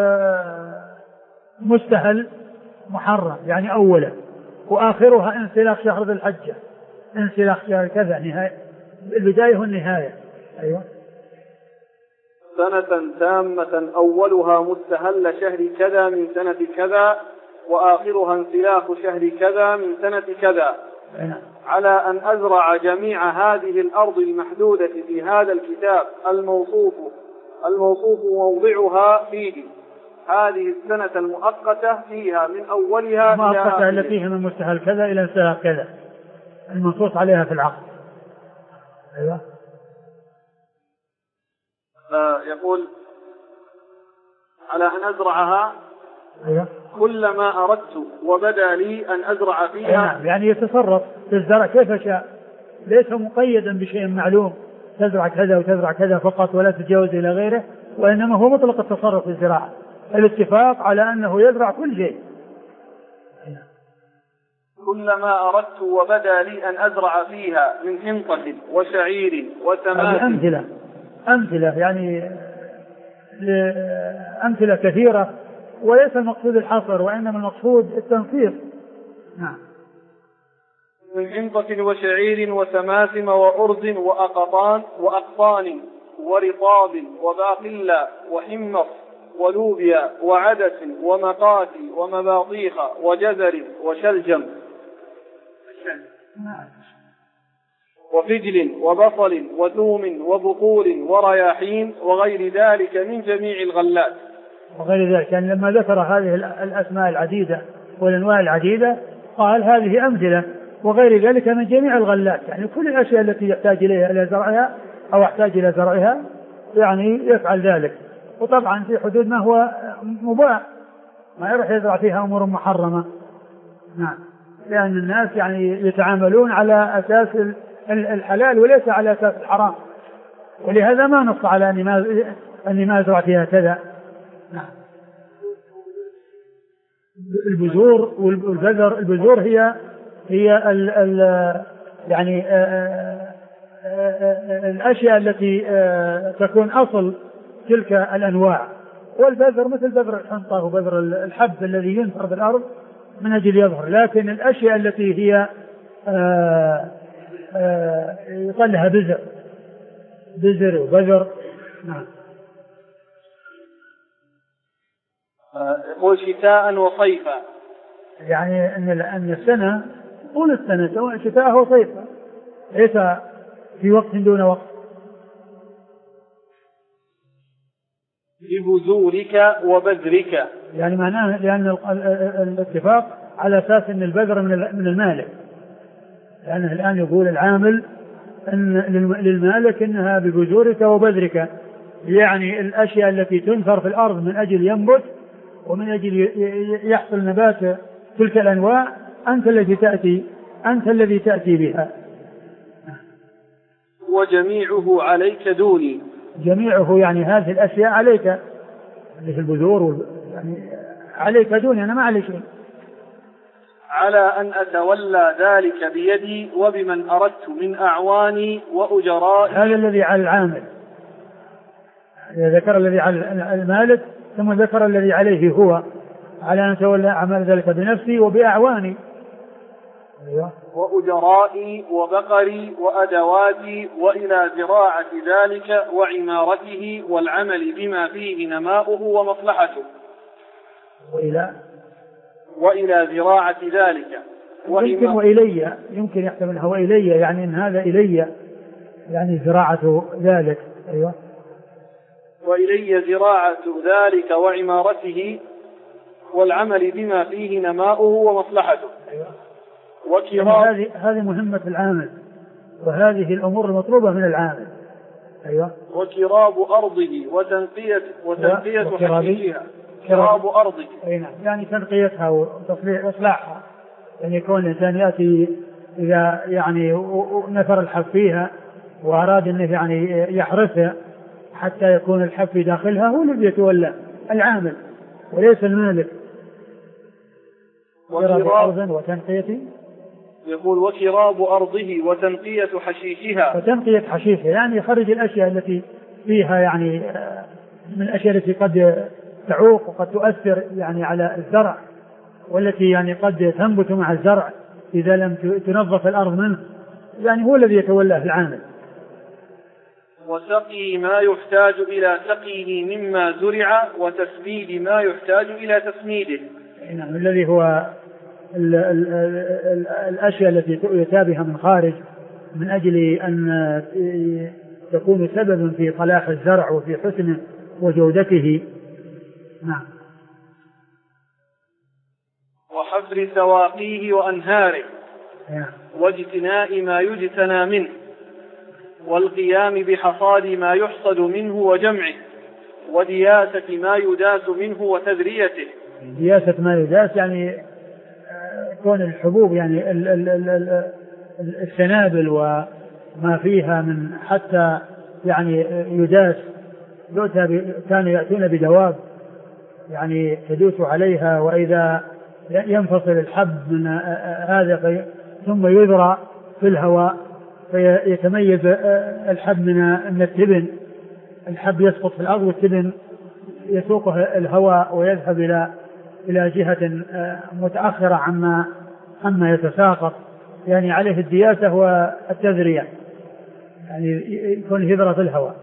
مستهل محرم يعني أوله، وآخرها انسلاخ شهر ذي الحجة، انسلاخ شهر كذا، نهاية البداية والنهاية. أيوة. سنة تامة أولها مستهل شهر كذا من سنة كذا، وآخرها انسلاخ شهر كذا من سنة كذا. على أن أزرع جميع هذه الأرض المحدودة في هذا الكتاب الموصوف موضعها فيه هذه السنة المؤقتة فيها من أولها إلى المؤقتة التي فيها من مستهل كذا إلى انسلاخ كذا المنصوص عليها في العقد. أيوة. يقول على أن أزرعها. أيوة. كلما أردت وبدا لي أن أزرع فيها. يعني يتصرف في الزرع كيف شاء، ليس مقيدا بشيء معلوم، تزرع كذا وتزرع كذا فقط ولا تتجاوز إلى غيره، وإنما هو مطلق التصرف في الزراعة، الاتفاق على أنه يزرع كل شيء. كلما أردت وبدا لي أن أزرع فيها من حنطة وشعير وسماد. أمثلة يعني أمثلة كثيرة، وليس المقصود الحصر وإنما المقصود التنصيص. نعم. من حنطة وشعير وسماسم وأرز وأقطان ورطاب وباقلا وحمص ولوبيا وعدس ومقاتي ومباطيخ وجزر وشلجم وفجل وبصل وثوم وبقول ورياحين وغير ذلك من جميع الغلات. وغير ذلك يعني لما ذكر هذه الأسماء العديدة والأنواع العديدة قال هذه أمثلة وغير ذلك من جميع الغلات، يعني كل الأشياء التي يحتاج إليها إلى زرعها أو يحتاج إلى زرعها يعني يفعل ذلك، وطبعا في حدود ما هو مباح، ما يروح يزرع فيها أمور محرمة. نعم، لأن الناس يعني يتعاملون على أساس الحلال وليس على أساس الحرام، ولهذا ما نص على أني ما أزرع فيها كذا. نعم. البذور والبذر، البذور هي يعني الأشياء التي تكون أصل تلك الأنواع، والبذر مثل بذر الحنطة وبذر الحب الذي ينثر في الأرض من أجل يظهر، لكن الأشياء التي هي يقال لها بذر وبذر. نعم. وشتاء وصيفا، يعني أن السنة طول السنة سواء شتاء وصيفا، ليس في وقت دون وقت. ببذورك وبذرك، يعني معناه لأن الاتفاق على أساس أن البذر من المالك، لأنه الآن يقول العامل أن للمالك أنها ببذورك وبذرك، يعني الأشياء التي تنثر في الأرض من أجل ينبت ومن أجل يحصل نبات تلك الأنواع أنت الذي تأتي بها. وجميعه عليك دوني، جميعه يعني هذه الأشياء عليك، اللي في البذور يعني عليك دوني، أنا ما علي شيء. على أن أتولى ذلك بيدي وبمن أردت من أعواني وأجرائي. هذا الذي على العامل، ذكر الذي على المالك ثم ذكر الذي عليه هو، على أن أتولى أعمال ذلك بنفسي وبأعواني. وأجرائي وبقري وأدواتي وإلى زراعة ذلك وعمارته والعمل بما فيه نماؤه ومصلحته. وإلى زراعة ذلك يمكن وإلي، يمكن يحتملها وإلي، يعني إن هذا إلي يعني زراعة ذلك. أيوة. وإلي زراعة ذلك وعمارته والعمل بما فيه نماؤه ومصلحته. أيوة. يعني هذه مهمة العامل، وهذه الأمور المطلوبة من العامل. أيوة. وكراب أرضه وتنقية حشيشها. كراب أرضه، يعني تنقيتها وإصلاحها، يعني يكون الإنسان يأتي إذا يعني نثر الحب فيها وأراد أنه يعني يحرسها حتى يكون الحب في داخلها، هو الذي يتولى، العامل وليس المالك. كراب أرض وتنقية، يقول وكراب أرضه وتنقية حشيشها. وتنقية حشيشها يعني يخرج الأشياء التي فيها يعني من الأشياء التي قد تعوق وقد تؤثر يعني على الزرع، والتي يعني قد تنبت مع الزرع إذا لم تنظف الأرض منه، يعني هو الذي يتولاه العامل. وسقي ما يحتاج إلى سقيه مما زرع وتسميد ما يحتاج إلى تسميده. نعم، الذي هو الأشياء التي يؤتى بها من خارج من أجل أن تكون سببا في صلاح الزرع وفي حسنه وجودته. نعم. وحفر سواقيه وأنهاره. نعم. واجتناء ما يجتنى منه والقيام بحصاد ما يحصد منه وجمعه ودياسة ما يداس منه وتذريته. دياسة ما يداس يعني كون الحبوب يعني السنابل وما فيها من حتى يعني يداس، كانوا يأتون بدواب يعني تدوس عليها، وإذا ينفصل الحب من هذا ثم يذرى في الهواء فيتميز الحب من التبن، الحب يسقط في الأرض والتبن يسوقه الهواء ويذهب إلى جهة متأخرة عما يتساقط، يعني عليه الدياسة والتذرية، يعني يكون الهبرة في الهواء.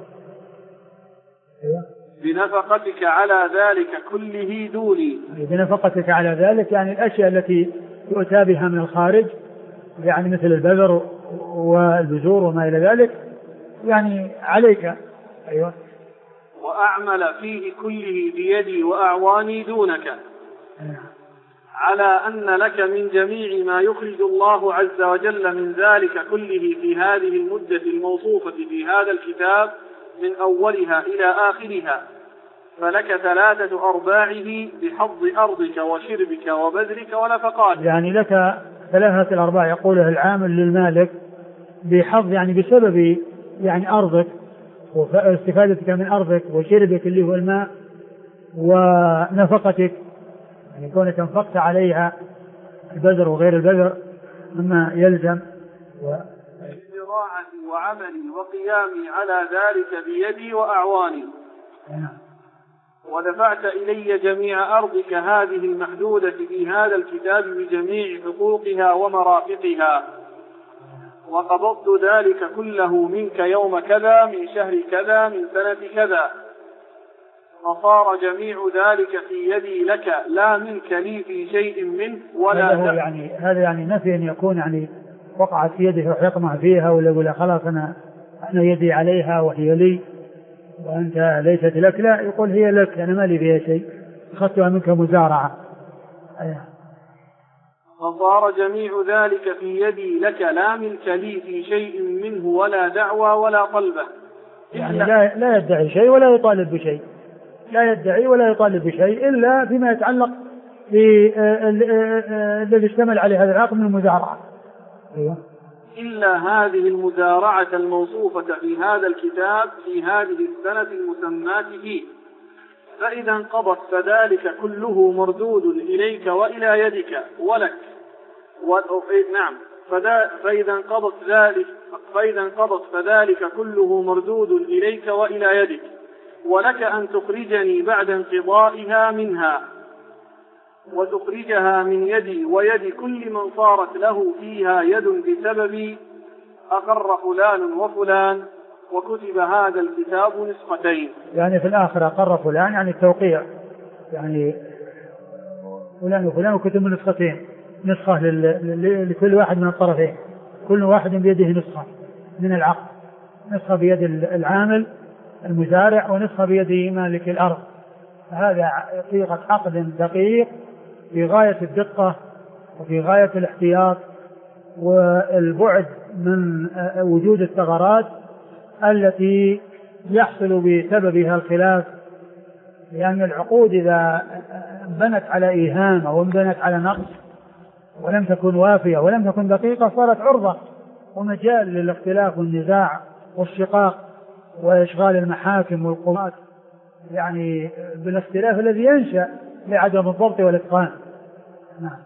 بنفقتك على ذلك كله دوني. بنفقتك على ذلك يعني الأشياء التي يؤتى بها من الخارج، يعني مثل البذر والبذور وما إلى ذلك، يعني عليك. أيوة. وأعمل فيه كله بيدي وأعواني دونك، على أن لك من جميع ما يخرج الله عز وجل من ذلك كله في هذه المدة الموصوفة في هذا الكتاب من أولها إلى آخرها، فلك 3/4 بحظ أرضك وشربك وبذرك ونفقاتك. يعني لك 3/4 يقوله العامل للمالك بحظ، يعني بسبب يعني أرضك واستفادتك من أرضك وشربك اللي هو الماء ونفقتك، يعني كونك انفقت عليها البذر وغير البذر مما يلزم، زراعتي وعملي وقيامي على ذلك بيدي وأعواني. ودفعت إلي جميع أرضك هذه المحدودة في هذا الكتاب بجميع حقوقها ومرافقها، وقبضت ذلك كله منك يوم كذا من شهر كذا من سنة كذا، فصار جميع ذلك في يدي لك لا منك لي في شيء منه ولا هذا يعني نفي أن يكون يعني وقعت في يده وحكمها فيها، ولا يقول خلاص أنا يدي عليها وهي لي وأنت ليست لك، لا، يقول هي لك أنا ما لي فيها شيء، أخذتها منك مزارعة. فصار جميع ذلك في يدي لك لا منك لي في شيء منه ولا دعوى ولا طلبة. يعني لا يدعي شيء ولا يطالب بشيء، لا يدعي ولا يطالب بشيء إلا فيما يتعلق بالذي اشتمل عليه هذا العقد من المزارعة. إلا هذه المزارعة الموصوفة في هذا الكتاب في هذه السنة المسماة فيه، فإذا انقضت فذلك كله مردود إليك وإلى يدك ولك. نعم، فإذا انقضت فذلك كله مردود إليك وإلى يدك، ولك أن تخرجني بعد انقضائها منها، وتخرجها من يدي ويد كل من صارت له فيها يد بسبب أقر فلان وفلان، وكتب هذا الكتاب نسختين. يعني في الآخر أقر فلان يعني التوقيع، يعني فلان وفلان وكتب نسختين، نسخة لكل واحد من الطرفين، كل واحد بيده نسخة من العقد، نسخة بيد العامل المزارع ونسخة بيد مالك الأرض. هذا صيغة عقد دقيق في غاية الدقة وفي غاية الاحتياط والبعد من وجود الثغرات التي يحصل بسببها الخلاف، لأن العقود إذا بنت على إيهام أو بنت على نقص ولم تكن وافية ولم تكن دقيقة صارت عرضة ومجال للاختلاف والنزاع والشقاق وإشغال المحاكم والقضاة، يعني بالاختلاف الذي ينشأ لعدم الضبط والإتقان. نعم.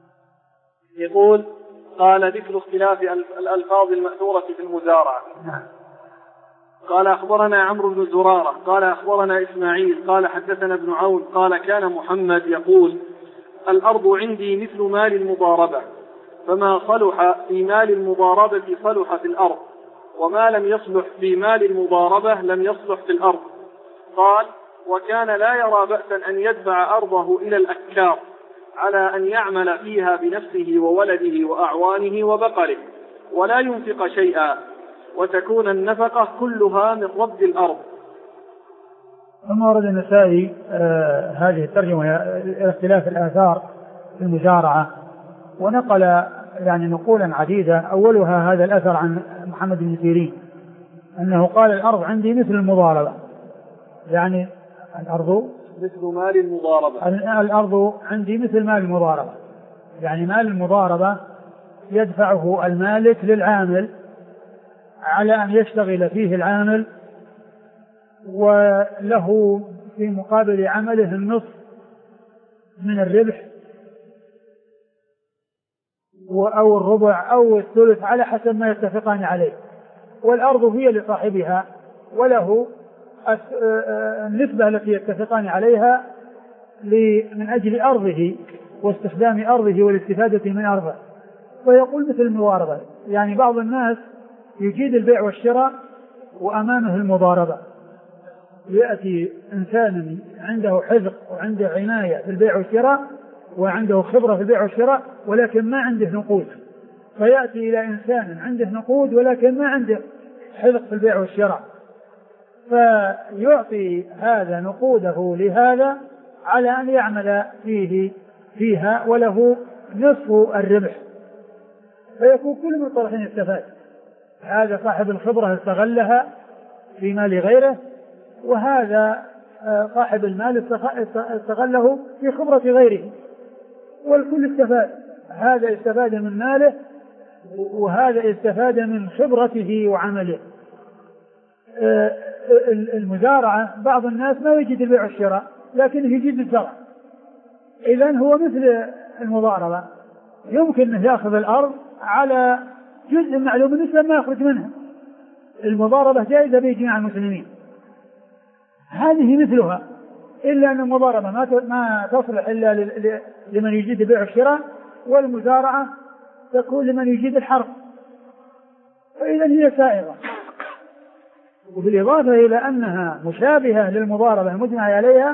يقول: قال: ذكر اختلاف الألفاظ المأثورة في المزارعة. نعم. قال: أخبرنا عمرو بن زرارة قال أخبرنا إسماعيل قال حدثنا ابن عون قال: كان محمد يقول: الأرض عندي مثل مال المضاربة، فما صلح في مال المضاربة صلح في الأرض، وما لم يصلح في مال المضاربة لم يصلح في الأرض. قال: وكان لا يرى بأسا أن يدفع أرضه إلى الأكار على أن يعمل فيها بنفسه وولده وأعوانه وبقره ولا ينفق شيئا، وتكون النفقة كلها من رب الأرض. ثم ورد النسائي هذه الترجمة إلى اختلاف الآثار في المزارعة، ونقل يعني نقولا عديدة، أولها هذا الأثر عن محمد بن سيرين أنه قال: الأرض عندي مثل المضاربة، يعني الأرض مثل مال المضاربة، الأرض عندي مثل مال المضاربة، يعني مال المضاربة يدفعه المالك للعامل على أن يشتغل فيه العامل، وله في مقابل عمله النصف من الربح أو الربع أو الثلث على حسب ما يتفقان عليه، والأرض هي لصاحبها وله النسبة التي يتفقان عليها من أجل أرضه واستخدام أرضه والاستفادة من أرضه. فيقول مثل المضاربة. يعني بعض الناس يجيد البيع والشراء وأمامه المضاربة، يأتي إنسان عنده حذق وعنده عناية في البيع والشراء وعنده خبرة في البيع والشراء ولكن ما عنده نقود، فيأتي إلى إنسان عنده نقود ولكن ما عنده حذق في البيع والشراء، فيعطي هذا نقوده لهذا على أن يعمل فيها وله نصف الربح، فيكون كل من الطرفين استفاد. هذا صاحب الخبرة استغلها في مال غيره، وهذا صاحب المال استغله في خبرة غيره، والكل استفاد. هذا استفاد من ماله وهذا استفاد من خبرته وعمله. المزارعة بعض الناس ما يجد البيع والشراء لكن يجد الزرع، إذن هو مثل المضاربة، يمكن أن يأخذ الأرض على جزء معلوم النسبة ما يخرج منها. المضاربة جائزة بإجماع المسلمين، هذه مثلها، إلا أن المضاربة ما تصلح إلا لمن يجيد البيع والشراء، والمزارعة تكون لمن يجيد الحرث، فإذا هي سائغة. وبالإضافة إلى أنها مشابهة للمضاربة المجمع عليها،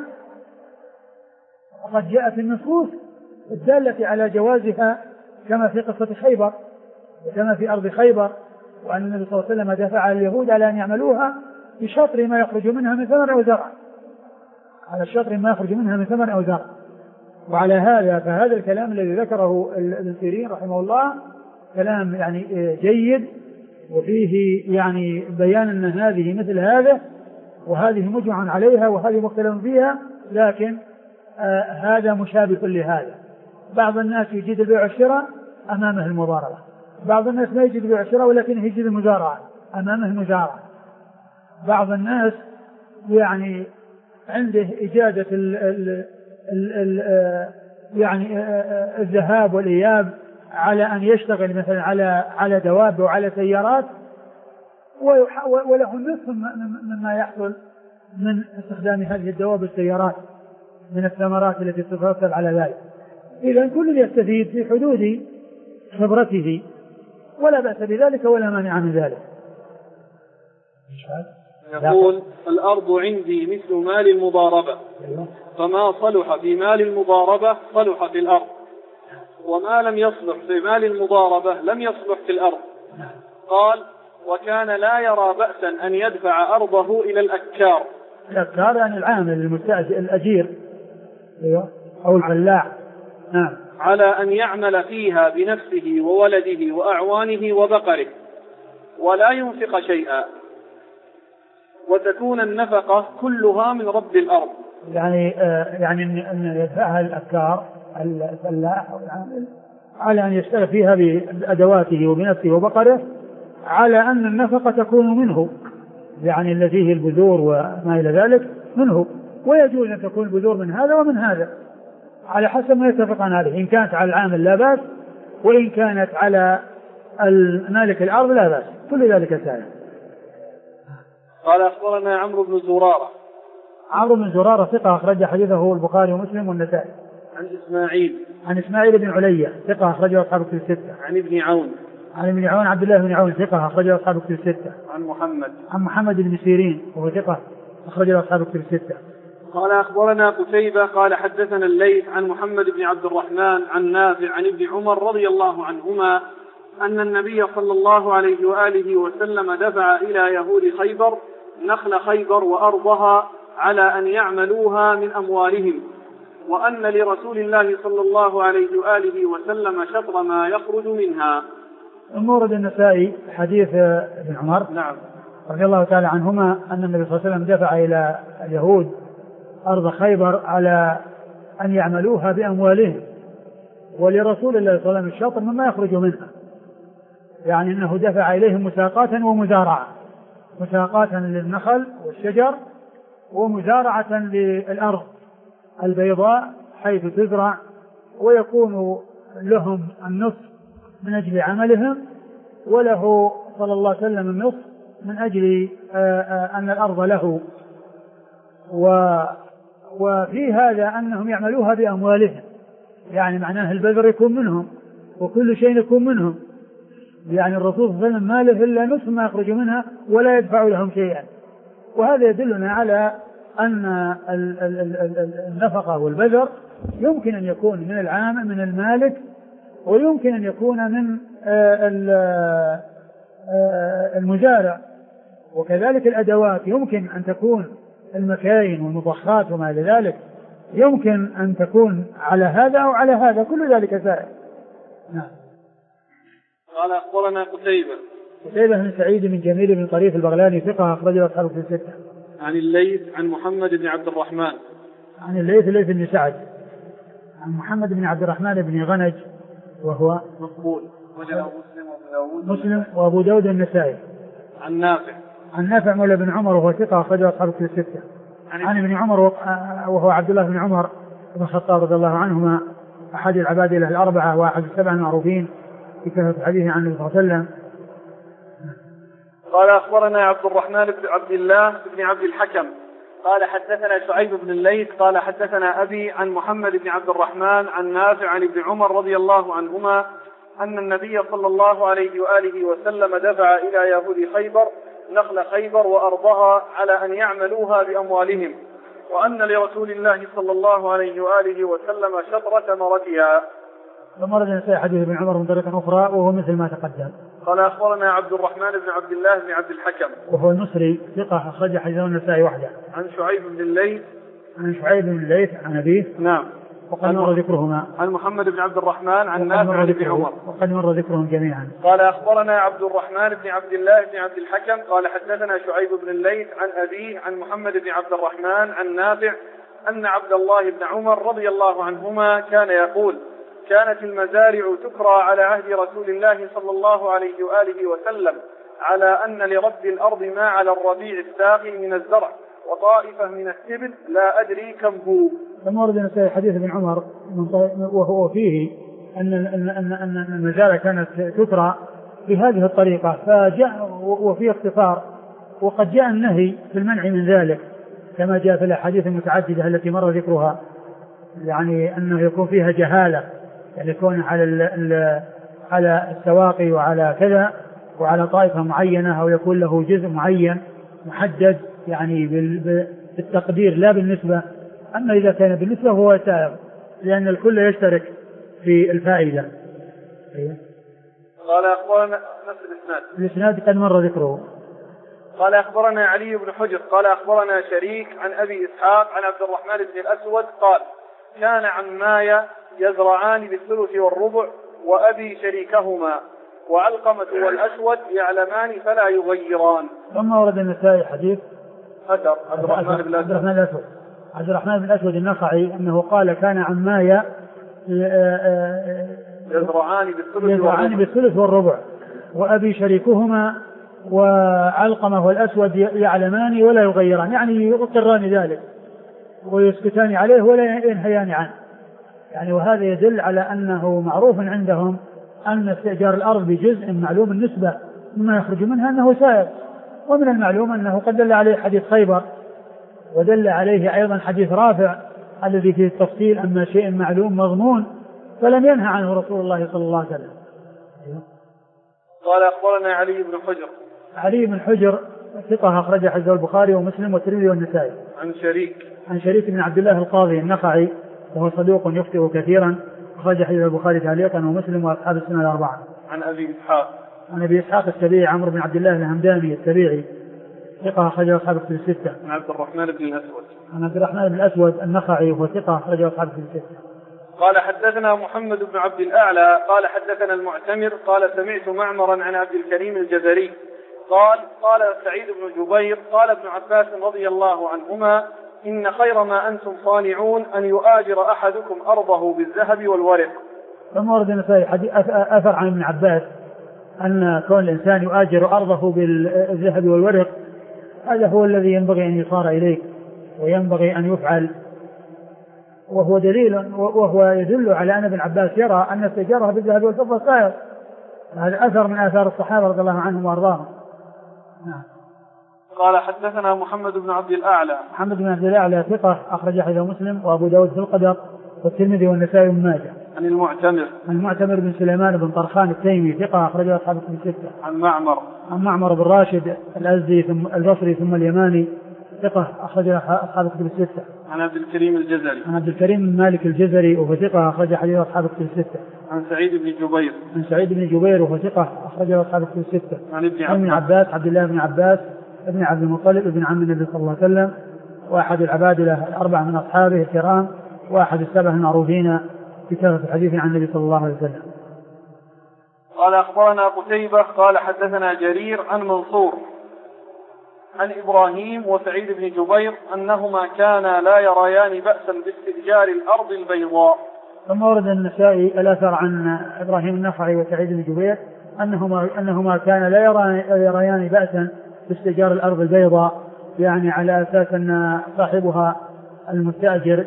وقد جاءت النصوص الدالة على جوازها كما في قصة خيبر وكما في أرض خيبر، وأن النبي صلى الله عليه وسلم دفع اليهود على أن يعملوها بشطر ما يخرج منها من ثمر أو زرع، على الشطر ما يخرج منها من ثمر أو زرع. وعلى هذا فهذا الكلام الذي ذكره ابن سيرين رحمه الله كلام يعني جيد، وفيه يعني بيان أن هذه مثل هذا وهذه مجمع عليها وهذه مختلف فيها، لكن هذا مشابه لهذا. بعض الناس يجيد البيع والشراء أمامه المضاربة، بعض الناس ما يجيد البيع والشراء ولكن يجيد المزارعة أمامه المزارعة. بعض الناس يعني عنده إجادة يعني الذهاب والإياب على أن يشتغل مثلا على دواب وعلى سيارات، وله نصف مما يحصل من استخدام هذه الدواب والسيارات من الثمرات التي تترتب على ذلك. إذا كل يستفيد في حدود خبرته ولا بأس بذلك ولا مانع من ذلك. يقول: الأرض عندي مثل مال المضاربة، فما صلح في مال المضاربة صلح في الأرض، وما لم يصلح في مال المضاربة لم يصلح في الأرض. قال: وكان لا يرى بأسا أن يدفع أرضه إلى الأكار. الأكار يعني العامل المستأجر الأجير أو الفلاح، نعم، على أن يعمل فيها بنفسه وولده وأعوانه وبقره ولا ينفق شيئا، وتكون النفقة كلها من رب الأرض. يعني أن يدفعها الأكار الفلاح أو العامل على أن يشتغل فيها بأدواته وبنفسه وبقره، على أن النفقة تكون منه، يعني التي هي البذور وما إلى ذلك منه، ويجوز أن تكون البذور من هذا ومن هذا على حسب ما يتفقان عليه. إن كانت على العامل لا بأس، وإن كانت على مالك الأرض لا بأس، كل ذلك سائل. قال: أخبرنا عمرو بن زرارة. عمرو بن زرارة ثقة أخرج حديثه البخاري ومسلم والنسائي. عن إسماعيل بن علية ثقة أخرجه أصحاب الكتب الستة. عن ابن عون عبد الله بن عون ثقة أخرجه أصحاب الكتب الستة. عن محمد بن سيرين وهو ثقة أخرجه أصحاب الكتب الستة. قال: أخبرنا قتيبة قال حدثنا الليث عن محمد بن عبد الرحمن عن نافع عن ابن عمر رضي الله عنهما أن النبي صلى الله عليه وآله وسلم دفع إلى يهود خيبر نخل خيبر وأرضها على أن يعملوها من أموالهم، وأن لرسول الله صلى الله عليه وآله وسلم شطر ما يخرج منها. المورد النسائي حديث ابن عمر نعم رضي الله تعالى عنهما أن النبي صلى الله عليه وسلم دفع إلى اليهود أرض خيبر على أن يعملوها بأموالهم، ولرسول الله صلى الله عليه وسلم الشطر مما يخرج منها، يعني أنه دفع إليهم مساقات ومزارعة، مساقات للنخل والشجر ومزارعة للأرض البيضاء حيث تزرع، ويكون لهم النصف من أجل عملهم، وله صلى الله عليه وسلم النصف من أجل أن الأرض له. وفي هذا أنهم يعملوها بأموالهم، يعني معناه البذر يكون منهم وكل شيء يكون منهم، يعني الرسول صلى الله عليه وسلم ما له إلا نصف ما يخرج منها ولا يدفع لهم شيئا. وهذا يدلنا على أن النفقة والبذر يمكن أن يكون من العام من المالك، ويمكن أن يكون من المزارع، وكذلك الأدوات يمكن أن تكون المكاين والمضخات وما إلى ذلك، يمكن أن تكون على هذا أو على هذا، كل ذلك سائر. نعم. قال أخبرنا قتيبة بن سعيد بن جميل بن طريف البغلاني ثقة أخرجه أصحابه في الستة. عن الليث عن محمد بن عبد الرحمن. عن الليث بن سعد عن محمد بن عبد الرحمن بن غنج وهو مقبول وجاء مسلم وأبو داود النسائي. عن نافع مولى بن عمر وهو ثقة أخرجه أصحابه في الستة. عن ابن عمر وهو عبد الله بن عمر بن الخطاب رضي الله عنهما أحد العبادلة الأربعة وأحد السبع المعروفين في كثرة الحديث عن النبي صلى الله عليه وسلم. قال أخبرنا عبد الرحمن بن عبد الله بن عبد الحكم قال حدثنا شعيب بن الليث قال حدثنا أبي عن محمد بن عبد الرحمن عن نافع عن ابن عمر رضي الله عنهما أن النبي صلى الله عليه وآله وسلم دفع إلى يهود خيبر نخل خيبر وأرضها على أن يعملوها بأموالهم، وأن لرسول الله صلى الله عليه وآله وسلم شطر ثمرتها. ثم رد حديث ابن عمر من طريقة أخرى وهو مثل ما تقدم. قال أخبرنا عبد الرحمن بن عبد الله بن عبد الحكم وهو المصري ثقة أخرج حديثه النسائي وحده. عن شعيب بن الليث عن أبيه. نعم. وقد مر ذكرهما. عن محمد بن عبد الرحمن عن نافع عن ابن عمر. وقد مر ذكرهم جميعا. قال أخبرنا عبد الرحمن بن عبد الله بن عبد الحكم قال حدثنا شعيب بن الليث عن أبيه عن محمد بن عبد الرحمن عن نافع أن عبد الله بن عمر رضي الله عنهما كان يقول: كانت المزارع تكرى على عهد رسول الله صلى الله عليه وآله وسلم على أن لرب الأرض ما على الربيع الساقي من الزرع وطائفة من السبل لا أدري كم هو. ثم ورد في حديث ابن عمر وهو فيه أن المزارع كانت تكرى بهذه الطريقة، فجاء وفيه اختصار، وقد جاء النهي في المنع من ذلك كما جاء في الأحاديث المتعددة التي مر ذكرها، يعني أنه يكون فيها جهالة، يعني يكون على السواقي وعلى كذا وعلى طائفة معينة، أو يكون له جزء معين محدد يعني بالتقدير لا بالنسبة. أما إذا كان بالنسبة هو سائغ، لأن الكل يشترك في الفائدة. قال أخبرنا نفس الإسناد قد مر ذكره. قال أخبرنا علي بن حجر قال أخبرنا شريك عن أبي إسحاق عن عبد الرحمن بن الأسود قال: كان عماي يزرعان بالثلث والربع وأبي شريكهما، وعلقمة والأسود يعلمان فلا يغيران. ثم ورد النسائي حديث أثر عبد الرحمن بن الأسود النخعي أنه قال: كان عماي يزرعان بالثلث والربع وأبي شريكهما وعلقمة والأسود يعلمان ولا يغيران، يعني يقران ذلك ويسكتان عليه ولا ينهيان عنه، يعني وهذا يدل على أنه معروف عندهم أن استئجار الأرض بجزء معلوم النسبة مما يخرج منها أنه سائر. ومن المعلوم أنه قد دل عليه حديث خيبر، ودل عليه أيضا حديث رافع الذي فيه التفصيل أما شيء معلوم مضمون فلم ينهى عنه رسول الله صلى الله عليه وسلم. قال أخبرنا علي بن حجر ثقة أخرج حديثه البخاري ومسلم والترمذي والنسائي. عن شريك بن عبد الله القاضي النخعي وهو صدوق يخطئ كثيرا، أخرج حديث البخاري تعليقا ومسلم وأصحاب السنة الأربعة. عن أبي إسحاق السبيعي عمرو بن عبد الله الهمداني السبيعي ثقة أخرج أصحاب الكتب الستة. عن عبد الرحمن بن الأسود النخعي وهو ثقة أخرج أصحاب الكتب الستة. قال حدثنا محمد بن عبد الأعلى قال حدثنا المعتمر قال سمعت معمرا عن عبد الكريم الجزري قال سعيد بن جبير قال ابن عباس رضي الله عنهما: إن خير ما أنتم صانعون أن يؤاجر أحدكم أرضه بالذهب والورق. ثم ورد النسائي أثر عن ابن عباس أن كون الإنسان يؤاجر أرضه بالذهب والورق هذا هو الذي ينبغي أن يصار إليه وينبغي أن يفعل، وهو يدل على أن ابن عباس يرى أن استئجارها بالذهب والفضة سائر. هذا أثر من آثار الصحابة رضي الله عنهم وأرضاهم. قال حدثنا محمد بن عبد الأعلى ثقة أخرج حديثه مسلم وأبو داود في القدر والترمذي والنسائي وابن ماجه. عن المعتمر. عن المعتمر بن سليمان بن طرخان التيمي ثقة أخرجه أصحاب الكتب الستة. عن معمر بن راشد الأزدي ثم البصري ثم اليماني ثقة أخرجه أصحاب الكتب الستة. عن عبد الكريم الجزري. عن عبد الكريم بن مالك الجزري وهو ثقة أخرج حديث أصحاب الكتب الستة. عن سعيد بن جبير. عن سعيد بن جبير وهو ثقة أخرجه أصحاب الكتب الستة. عن ابن عباس عبد الله بن عباس ابن عبد المطلب ابن عم النبي صلى الله عليه وسلم وأحد العبادلة الأربعة من أصحابه الكرام وأحد السبع المعروفين بكثرة الحديث عن النبي صلى الله عليه وسلم. قال أخبرنا قتيبة قال حدثنا جرير عن منصور عن إبراهيم وسعيد بن جبير أنهما كانا لا يريان بأسا باستئجار الأرض البيضاء. ثم ورد النسائي الأثر عن إبراهيم النخعي وسعيد بن جبير أنهما كانا لا يريان بأسا باستئجار الأرض البيضاء، يعني على أساس أن صاحبها المستأجر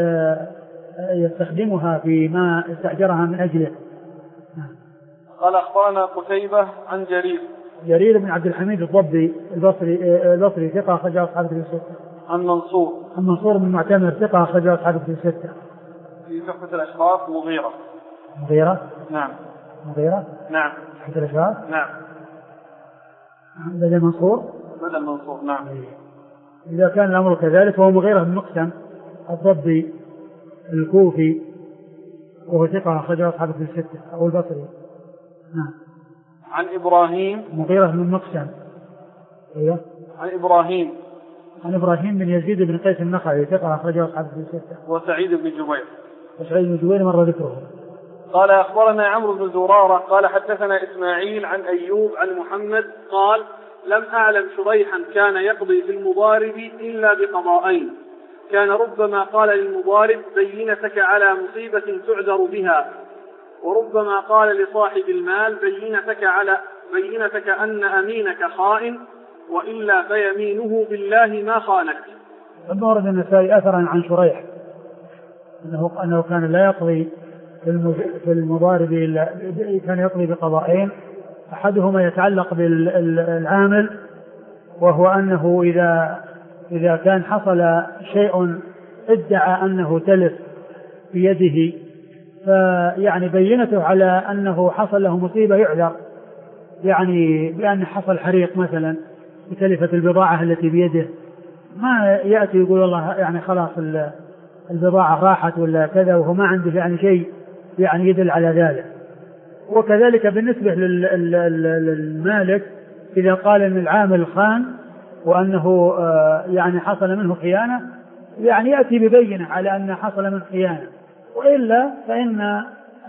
يستخدمها فيما استأجرها من أجله. قال أخبرنا قتيبة عن جرير بن عبد الحميد الضبي البصري ثقة أخرجه أصحاب الكتب الستة. عن منصور بن معتمر ثقة أخرجه أصحاب الكتب الستة. في تحفة الأشراف مغيرة. نعم. نعم. تحفة الأشراف. نعم. بدل منصور. نعم. إذا كان الأمر كذلك فهو مغيرة بن مقسم الضبي الكوفي وهو ثقة أخرجه أصحاب الكتب الستة أو البصري. نعم. عن إبراهيم. مغيرة بن مقسم. أيوه. عن إبراهيم بن يزيد بن قيس النخعي ثقة أخرجه أصحاب الكتب الستة. وسعيد بن جبير مر ذكره. قال أخبرنا عمرو بن زرارة قال حدثنا إسماعيل عن أيوب عن محمد قال لم أعلم شريحا كان يقضي في المضارب إلا بقضاءين، كان ربما قال للمضارب بينتك على مصيبة تعذر بها، وربما قال لصاحب المال بينتك أن أمينك خائن، وإلا فيمينه بالله ما خانك. ثم ورد النسائي أثرا عن شريح أنه كان لا يقضي في المضارب إلا كان يقضي بقضاءين، أحدهما يتعلق بالعامل وهو أنه إذا كان حصل شيء ادعى أنه تلف بيده فيعني بينته على أنه حصل له مصيبة يعذر، يعني بأن حصل حريق مثلا وتلفت البضاعة التي بيده، ما يأتي يقول والله يعني خلاص البضاعة راحت ولا كذا وهو ما عنده يعني شيء يعني يدل على ذلك. وكذلك بالنسبة للمالك إذا قال أن العامل خان وأنه يعني حصل منه خيانة، يعني يأتي ببينة على أن حصل من خيانة، وإلا فإن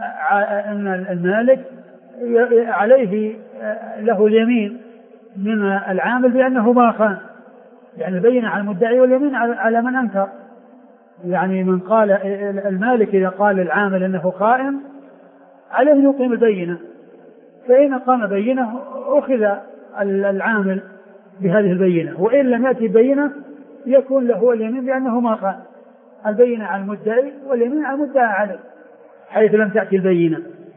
المالك عليه له اليمين من العامل بأنه ما خان، يعني البينة على المدعي واليمين على من أنكر. يعني من قال المالك إذا قال العامل أنه خائن عليه يقيم البينة، فإن قام بينة أخذ العامل بهذه البينة، وإن لم يأتي بينة يكون له اليمين بأنه ما خان، البينة على المدعي واليمين على المدعى عليه حيث لم تأتي البينة.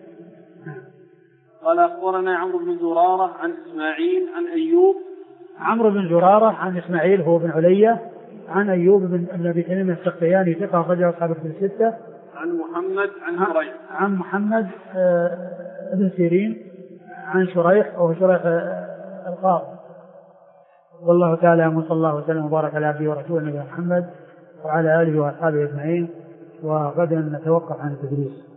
قال أخبرنا عمرو بن زرارة عن إسماعيل عن أيوب. عمرو بن زرارة عن إسماعيل هو بن علية عن أيوب بن أبي تميم السختياني ثقة أخرجه أصحاب الكتب الستة. عن محمد عن شريح. عن محمد بن سيرين عن شريح وهو شريح القاضي. والله تعالى وصلى الله وسلم وبارك على عبده ورسوله نبينا محمد وعلى آله وأصحابه أجمعين. وغدا نتوقف عن التدريس.